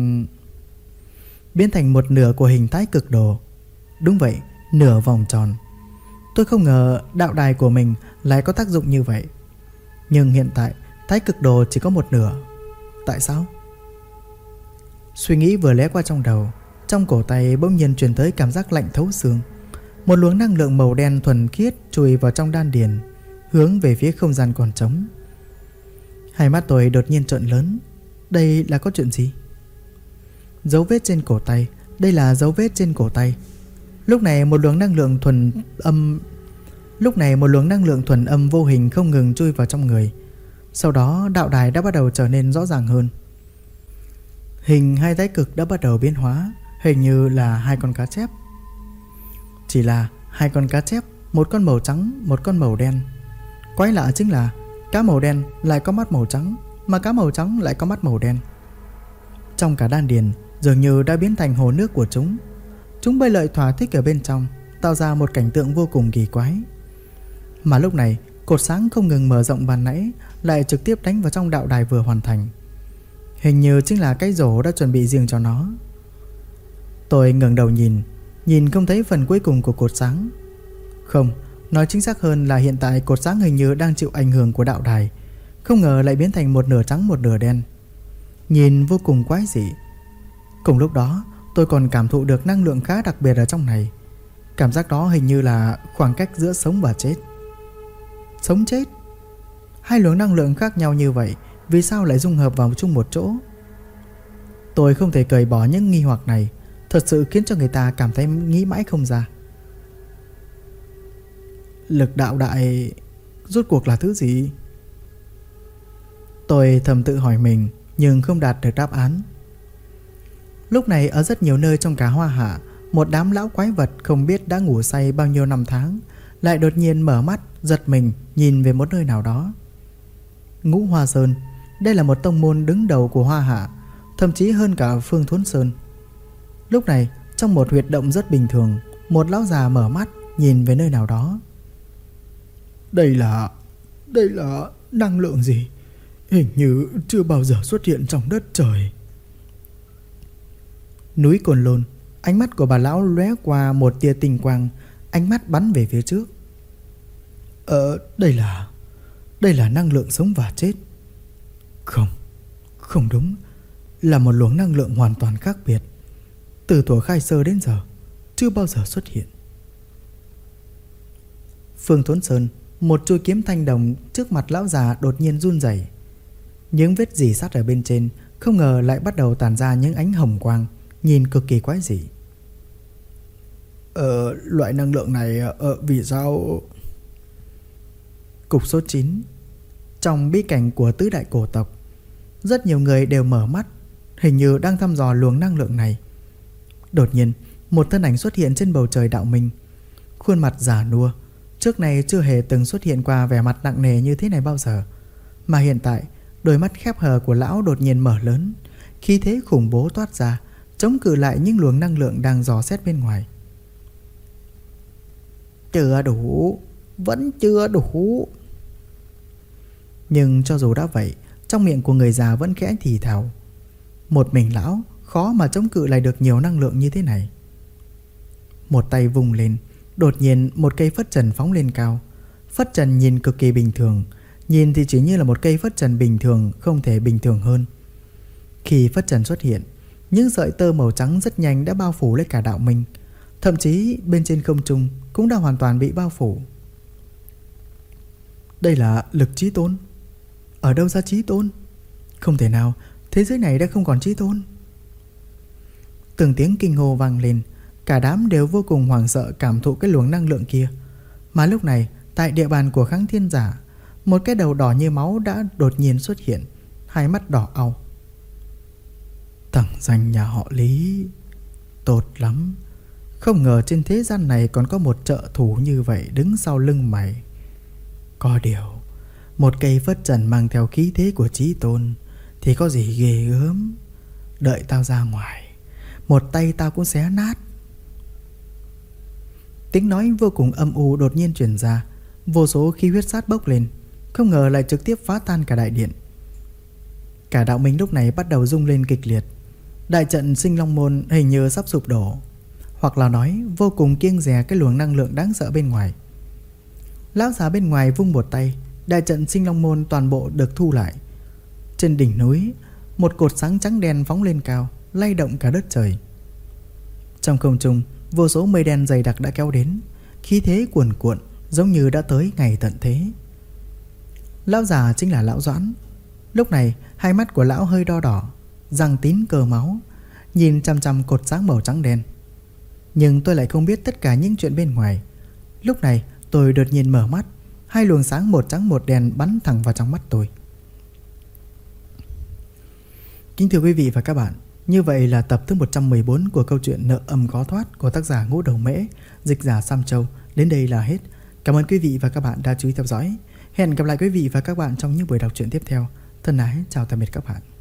thành một nửa của hình thái cực đồ. Đúng vậy, nửa vòng tròn. Tôi không ngờ đạo đài của mình lại có tác dụng như vậy. Nhưng hiện tại thái cực đồ chỉ có một nửa. Tại sao? Suy nghĩ vừa lóe qua trong đầu, trong cổ tay bỗng nhiên truyền tới cảm giác lạnh thấu xương. Một luồng năng lượng màu đen thuần khiết chui vào trong đan điền, hướng về phía không gian còn trống. Hai mắt tôi đột nhiên trợn lớn. Đây là có chuyện gì? Dấu vết trên cổ tay. Đây là dấu vết trên cổ tay. Lúc này một luồng năng lượng thuần âm vô hình không ngừng chui vào trong người. Sau đó đạo đài đã bắt đầu trở nên rõ ràng hơn. Hình hai thái cực đã bắt đầu biến hóa, hình như là hai con cá chép. Chỉ là hai con cá chép, một con màu trắng, một con màu đen. Quái lạ chính là cá màu đen lại có mắt màu trắng, mà cá màu trắng lại có mắt màu đen. Trong cả đan điền dường như đã biến thành hồ nước của chúng. Chúng bơi lội thỏa thích ở bên trong, tạo ra một cảnh tượng vô cùng kỳ quái. Mà lúc này cột sáng không ngừng mở rộng ban nãy lại trực tiếp đánh vào trong đạo đài vừa hoàn thành. Hình như chính là cái rổ đã chuẩn bị riêng cho nó. Tôi ngẩng đầu nhìn không thấy phần cuối cùng của cột sáng. Không, nói chính xác hơn là hiện tại cột sáng hình như đang chịu ảnh hưởng của đạo đài. Không ngờ lại biến thành một nửa trắng một nửa đen, nhìn vô cùng quái dị. Cùng lúc đó tôi còn cảm thụ được năng lượng khá đặc biệt ở trong này. Cảm giác đó hình như là khoảng cách giữa sống và chết. Sống chết? Hai luồng năng lượng khác nhau như vậy, vì sao lại dung hợp vào chung một chỗ? Tôi không thể cởi bỏ những nghi hoặc này, thật sự khiến cho người ta cảm thấy nghĩ mãi không ra. Lực đạo đại rốt cuộc là thứ gì? Tôi thầm tự hỏi mình, nhưng không đạt được đáp án. Lúc này ở rất nhiều nơi trong cả Hoa Hạ, một đám lão quái vật không biết đã ngủ say bao nhiêu năm tháng lại đột nhiên mở mắt, giật mình nhìn về một nơi nào đó. Ngũ Hoa Sơn, đây là một tông môn đứng đầu của Hoa Hạ, thậm chí hơn cả Phương Thuấn Sơn. Lúc này trong một huyệt động rất bình thường, một lão già mở mắt nhìn về nơi nào đó. Đây là năng lượng gì? Hình như chưa bao giờ xuất hiện trong đất trời. Núi Cồn Lôn, ánh mắt của bà lão lóe qua một tia tinh quang, ánh mắt bắn về phía trước. Đây là năng lượng sống và chết. Không đúng, là một luồng năng lượng hoàn toàn khác biệt. Từ thuở khai sơ đến giờ chưa bao giờ xuất hiện. Phương Thuấn Sơn, một chuôi kiếm thanh đồng trước mặt lão già đột nhiên run rẩy. Những vết rỉ sắt ở bên trên không ngờ lại bắt đầu tản ra những ánh hồng quang, nhìn cực kỳ quái dị. Loại năng lượng này vì sao? Cục số 9. Trong bí cảnh của tứ đại cổ tộc, rất nhiều người đều mở mắt, hình như đang thăm dò luồng năng lượng này. Đột nhiên một thân ảnh xuất hiện trên bầu trời đạo minh. Khuôn mặt già nua, trước này chưa hề từng xuất hiện qua vẻ mặt nặng nề như thế này bao giờ. Mà hiện tại đôi mắt khép hờ của lão đột nhiên mở lớn, khí thế khủng bố toát ra, chống cự lại những luồng năng lượng đang dò xét bên ngoài. Chưa đủ, vẫn chưa đủ. Nhưng cho dù đã vậy, trong miệng của người già vẫn khẽ thì thào. Một mình lão khó mà chống cự lại được nhiều năng lượng như thế này. Một tay vùng lên, đột nhiên một cây phất trần phóng lên cao. Phất trần nhìn cực kỳ bình thường, nhìn thì chỉ như là một cây phất trần bình thường, không thể bình thường hơn. Khi phất trần xuất hiện, những sợi tơ màu trắng rất nhanh đã bao phủ lấy cả đạo minh, thậm chí bên trên không trung cũng đã hoàn toàn bị bao phủ. Đây là lực chí tôn. Ở đâu ra chí tôn? Không thể nào, thế giới này đã không còn chí tôn. Từng tiếng kinh hô vang lên, cả đám đều vô cùng hoảng sợ cảm thụ cái luồng năng lượng kia. Mà lúc này tại địa bàn của Kháng Thiên Giả, một cái đầu đỏ như máu đã đột nhiên xuất hiện, hai mắt đỏ au. Tầng danh nhà họ Lý, tốt lắm. Không ngờ trên thế gian này còn có một trợ thủ như vậy đứng sau lưng mày. Có điều, một cây phất trần mang theo khí thế của chí tôn thì có gì ghê gớm. Đợi tao ra ngoài, một tay tao cũng xé nát. Tiếng nói vô cùng âm u đột nhiên truyền ra, vô số khí huyết sát bốc lên, không ngờ lại trực tiếp phá tan cả đại điện. Cả đạo minh lúc này bắt đầu rung lên kịch liệt. Đại trận Sinh Long Môn hình như sắp sụp đổ, hoặc là nói vô cùng kiêng dè cái luồng năng lượng đáng sợ bên ngoài. Lão già bên ngoài vung một tay, đại trận Sinh Long Môn toàn bộ được thu lại. Trên đỉnh núi, một cột sáng trắng đen phóng lên cao, lay động cả đất trời. Trong không trung, vô số mây đen dày đặc đã kéo đến, khí thế cuồn cuộn giống như đã tới ngày tận thế. Lão già chính là lão Doãn. Lúc này hai mắt của lão hơi đo đỏ, răng tín cờ máu, nhìn chằm chằm cột sáng màu trắng đen. Nhưng tôi lại không biết tất cả những chuyện bên ngoài. Lúc này tôi đột nhiên mở mắt, hai luồng sáng một trắng một đen bắn thẳng vào trong mắt tôi. Kính thưa quý vị và các bạn, như vậy là tập thứ 114 của câu chuyện Nợ Âm Khó Thoát của tác giả Ngũ Đầu Mễ, dịch giả Sam Châu đến đây là hết. Cảm ơn quý vị và các bạn đã chú ý theo dõi. Hẹn gặp lại quý vị và các bạn trong những buổi đọc truyện tiếp theo. Thân ái chào tạm biệt các bạn.